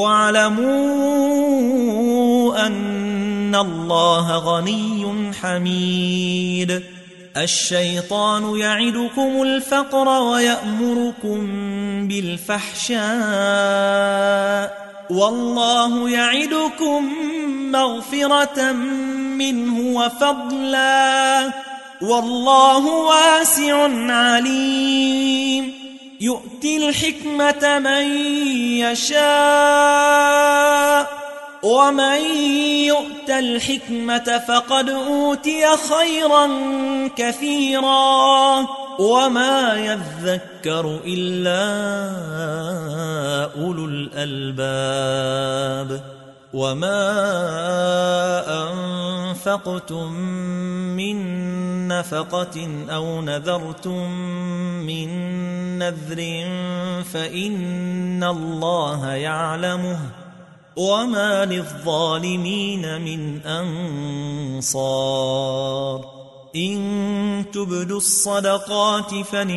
واعلموا أن الله غني حميد. الشيطان يعدكم الفقر ويأمركم بالفحشاء والله يعدكم مغفرة منه وفضلا والله واسع عليم. يؤتي الحكمة من يشاء ومن يؤت الحكمة فقد أوتي خيرا كثيرا وما يذكر إلا أولو الألباب وما أنفقتم من نفقة أو نذرتم من نذر فإن الله يعلمه وما للظالمين من أنصار إن تبدوا الصدقات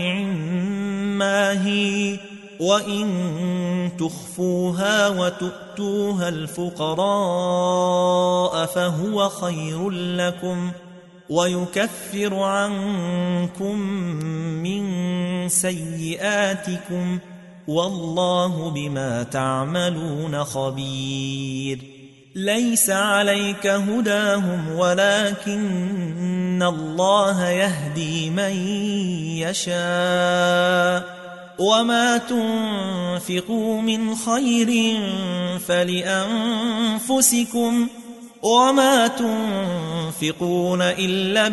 فنعما هي وإن تخفوها وتؤتوها الفقراء فهو خير لكم ويكفر عنكم من سيئاتكم والله بما تعملون خبير ليس عليك هداهم ولكن الله يهدي من يشاء وما تنفقوا من خير فلأنفسكم وما تنفقون إلا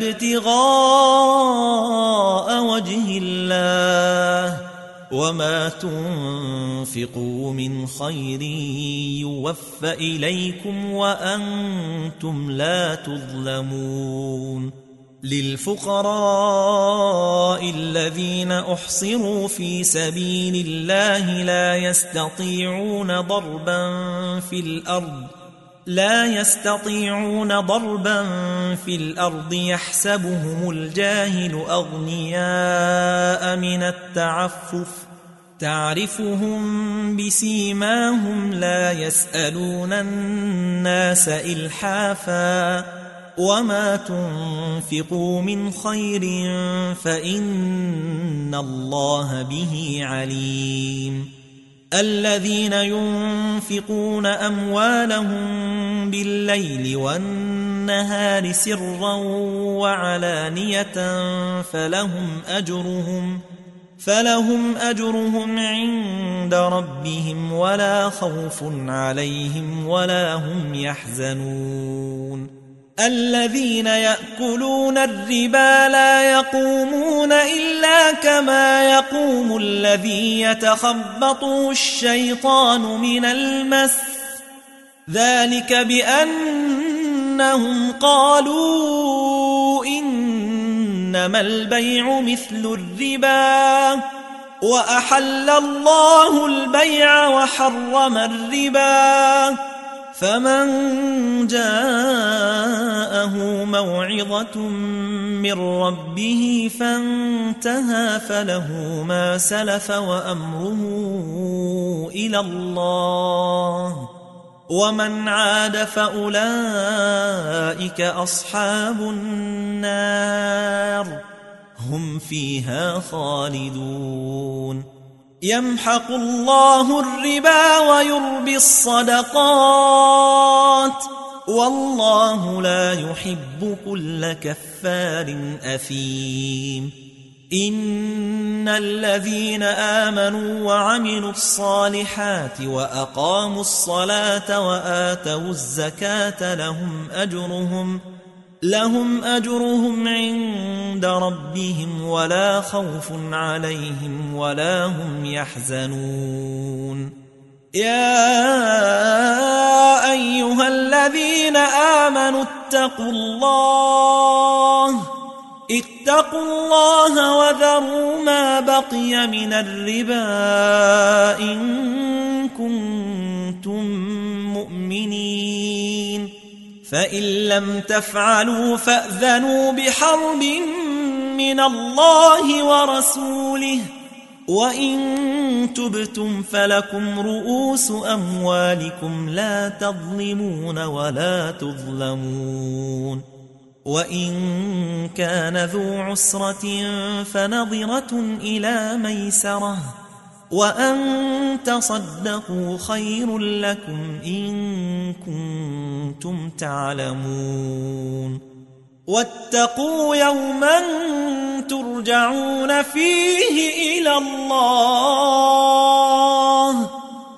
ابتغاء وجه الله وما تنفقوا من خير يوفى إليكم وأنتم لا تظلمون للفقراء الذين أحصروا في سبيل الله لا يستطيعون ضربا في الأرض لا يستطيعون ضربا في الأرض يحسبهم الجاهل أغنياء من التعفف تعرفهم بسيماهم لا يسألون الناس إلحافا وما تنفقوا من خير فإن الله به عليم الذين ينفقون أموالهم بالليل والنهار سرا وعلانية فلهم أجرهم فلهم أجرهم عند ربهم ولا خوف عليهم ولا هم يحزنون الذين يأكلون الربا لا يقومون إلا كما يقوم الذي يتخبطه الشيطان من المس ذلك بأنهم قالوا إنما البيع مثل الربا وأحل الله البيع وحرم الربا فمن جاءه موعظة من ربه فانتهى فله ما سلف وأمره إلى الله ومن عاد فأولئك أصحاب النار هم فيها خالدون يمحق الله الربا ويربي الصدقات والله لا يحب كل كفار أثيم إن الذين آمنوا وعملوا الصالحات وأقاموا الصلاة وآتوا الزكاة لهم أجرهم لهم أجرهم عند ربهم ولا خوف عليهم ولا هم يحزنون يا أيها الذين آمنوا اتقوا الله اتقوا الله وذروا ما بقي من الربا إن كنتم مؤمنين فإن لم تفعلوا فأذنوا بحرب من الله ورسوله وإن تبتم فلكم رؤوس أموالكم لا تظلمون ولا تظلمون وإن كان ذو عسرة فنظرة إلى ميسرة وأن تصدقوا خير لكم إن كنتم تعلمون واتقوا يوما ترجعون فيه إلى الله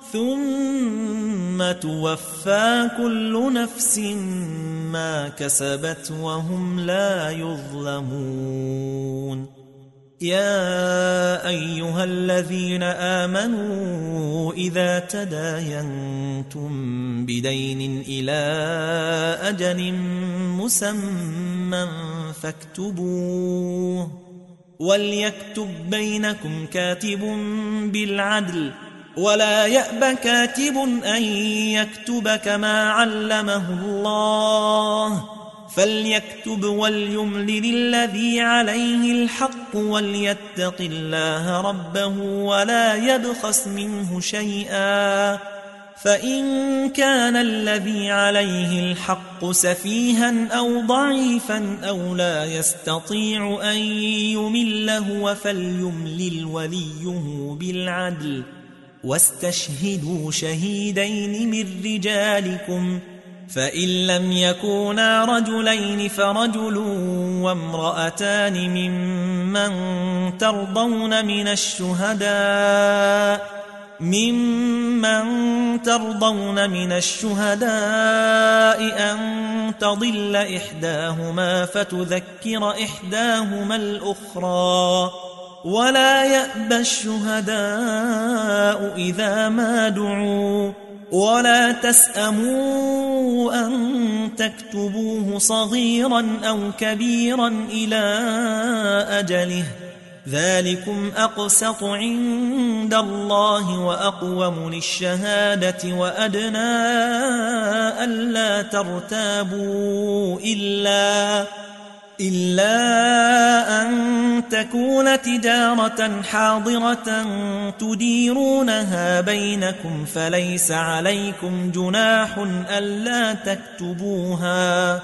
ثم توفى كل نفس ما كسبت وهم لا يظلمون. يا أيها الذين آمنوا إذا تداينتم بدين إلى أجل مسمى فاكتبوه وليكتب بينكم كاتب بالعدل ولا يأب كاتب أن يكتب كما علمه الله فليكتب وليملل الذي عليه الحق وليتق الله ربه ولا يبخس منه شيئا فإن كان الذي عليه الحق سفيها أو ضعيفا أو لا يستطيع أن يمله فليملل وليه بالعدل واستشهدوا شهيدين من رجالكم فإن لم يكونا رجلين فرجل وامرأتان ممن ترضون من الشهداء ممن ترضون من الشهداء أن تضل إحداهما فتذكر إحداهما الأخرى ولا يأبى الشهداء إذا ما دعوا ولا تسأموا أن تكتبوه صغيرا أو كبيرا إلى أجله ذلكم أقسط عند الله وأقوم للشهادة وأدنى ألا ترتابوا إلا إلا أن تكون تجارة حاضرة تديرونها بينكم فليس عليكم جناح ألا تكتبوها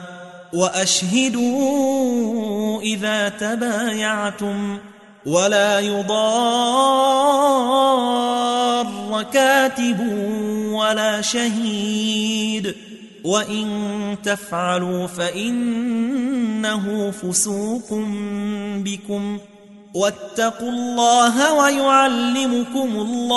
وأشهدوا إذا تبايعتم ولا يضار كاتب ولا شهيد وإن تفعلوا فإنه فسوق بكم واتقوا الله ويعلمكم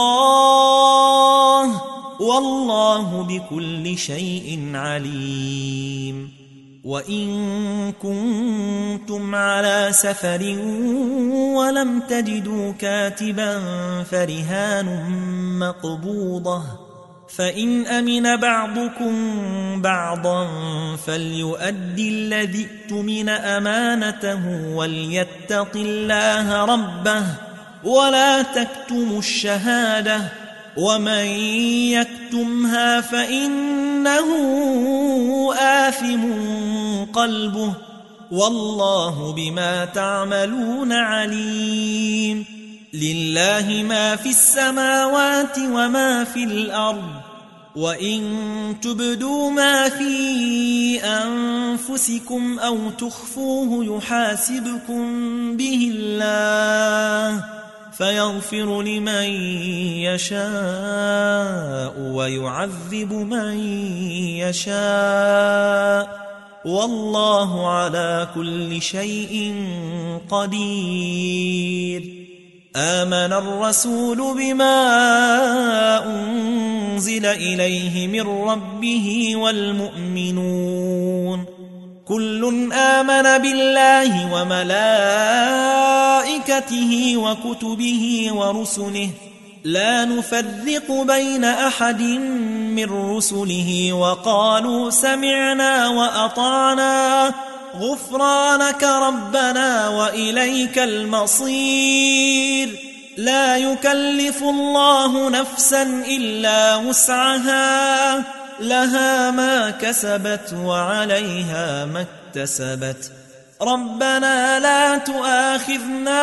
الله والله بكل شيء عليم. وإن كنتم على سفر ولم تجدوا كاتبا فرهان مقبوضة فإن أمن بعضكم بعضا فليؤدي الذي اؤتمن أمانته وليتق الله ربه ولا تكتموا الشهادة ومن يكتمها فإنه آثم قلبه والله بما تعملون عليم. لله ما في السماوات وما في الأرض وإن تبدوا ما في أنفسكم أو تخفوه يحاسبكم به الله فيغفر لمن يشاء ويعذب من يشاء والله على كل شيء قدير. آمن الرسول بما أنزل إليه من ربه والمؤمنون كل آمن بالله وملائكته وكتبه ورسله لا نفرق بين أحد من رسله وقالوا سمعنا وأطعنا غفرانك ربنا وإليك المصير. لا يكلف الله نفسا إلا وسعها لها ما كسبت وعليها ما اكتسبت ربنا لا تؤاخذنا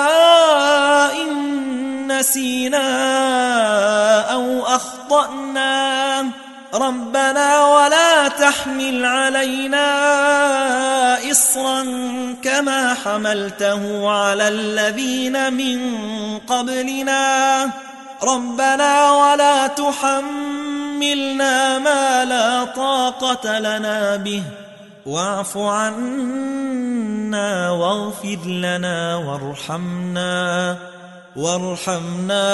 إن نسينا أو أخطأنا ربنا ولا تحمل علينا إصرا كما حملته على الذين من قبلنا ربنا ولا تحملنا ما لا طاقة لنا به واعف عنا واغفر لنا وارحمنا وارحمنا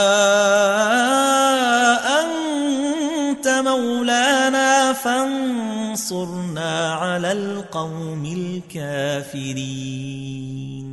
أنت مولانا فانصرنا على القوم الكافرين.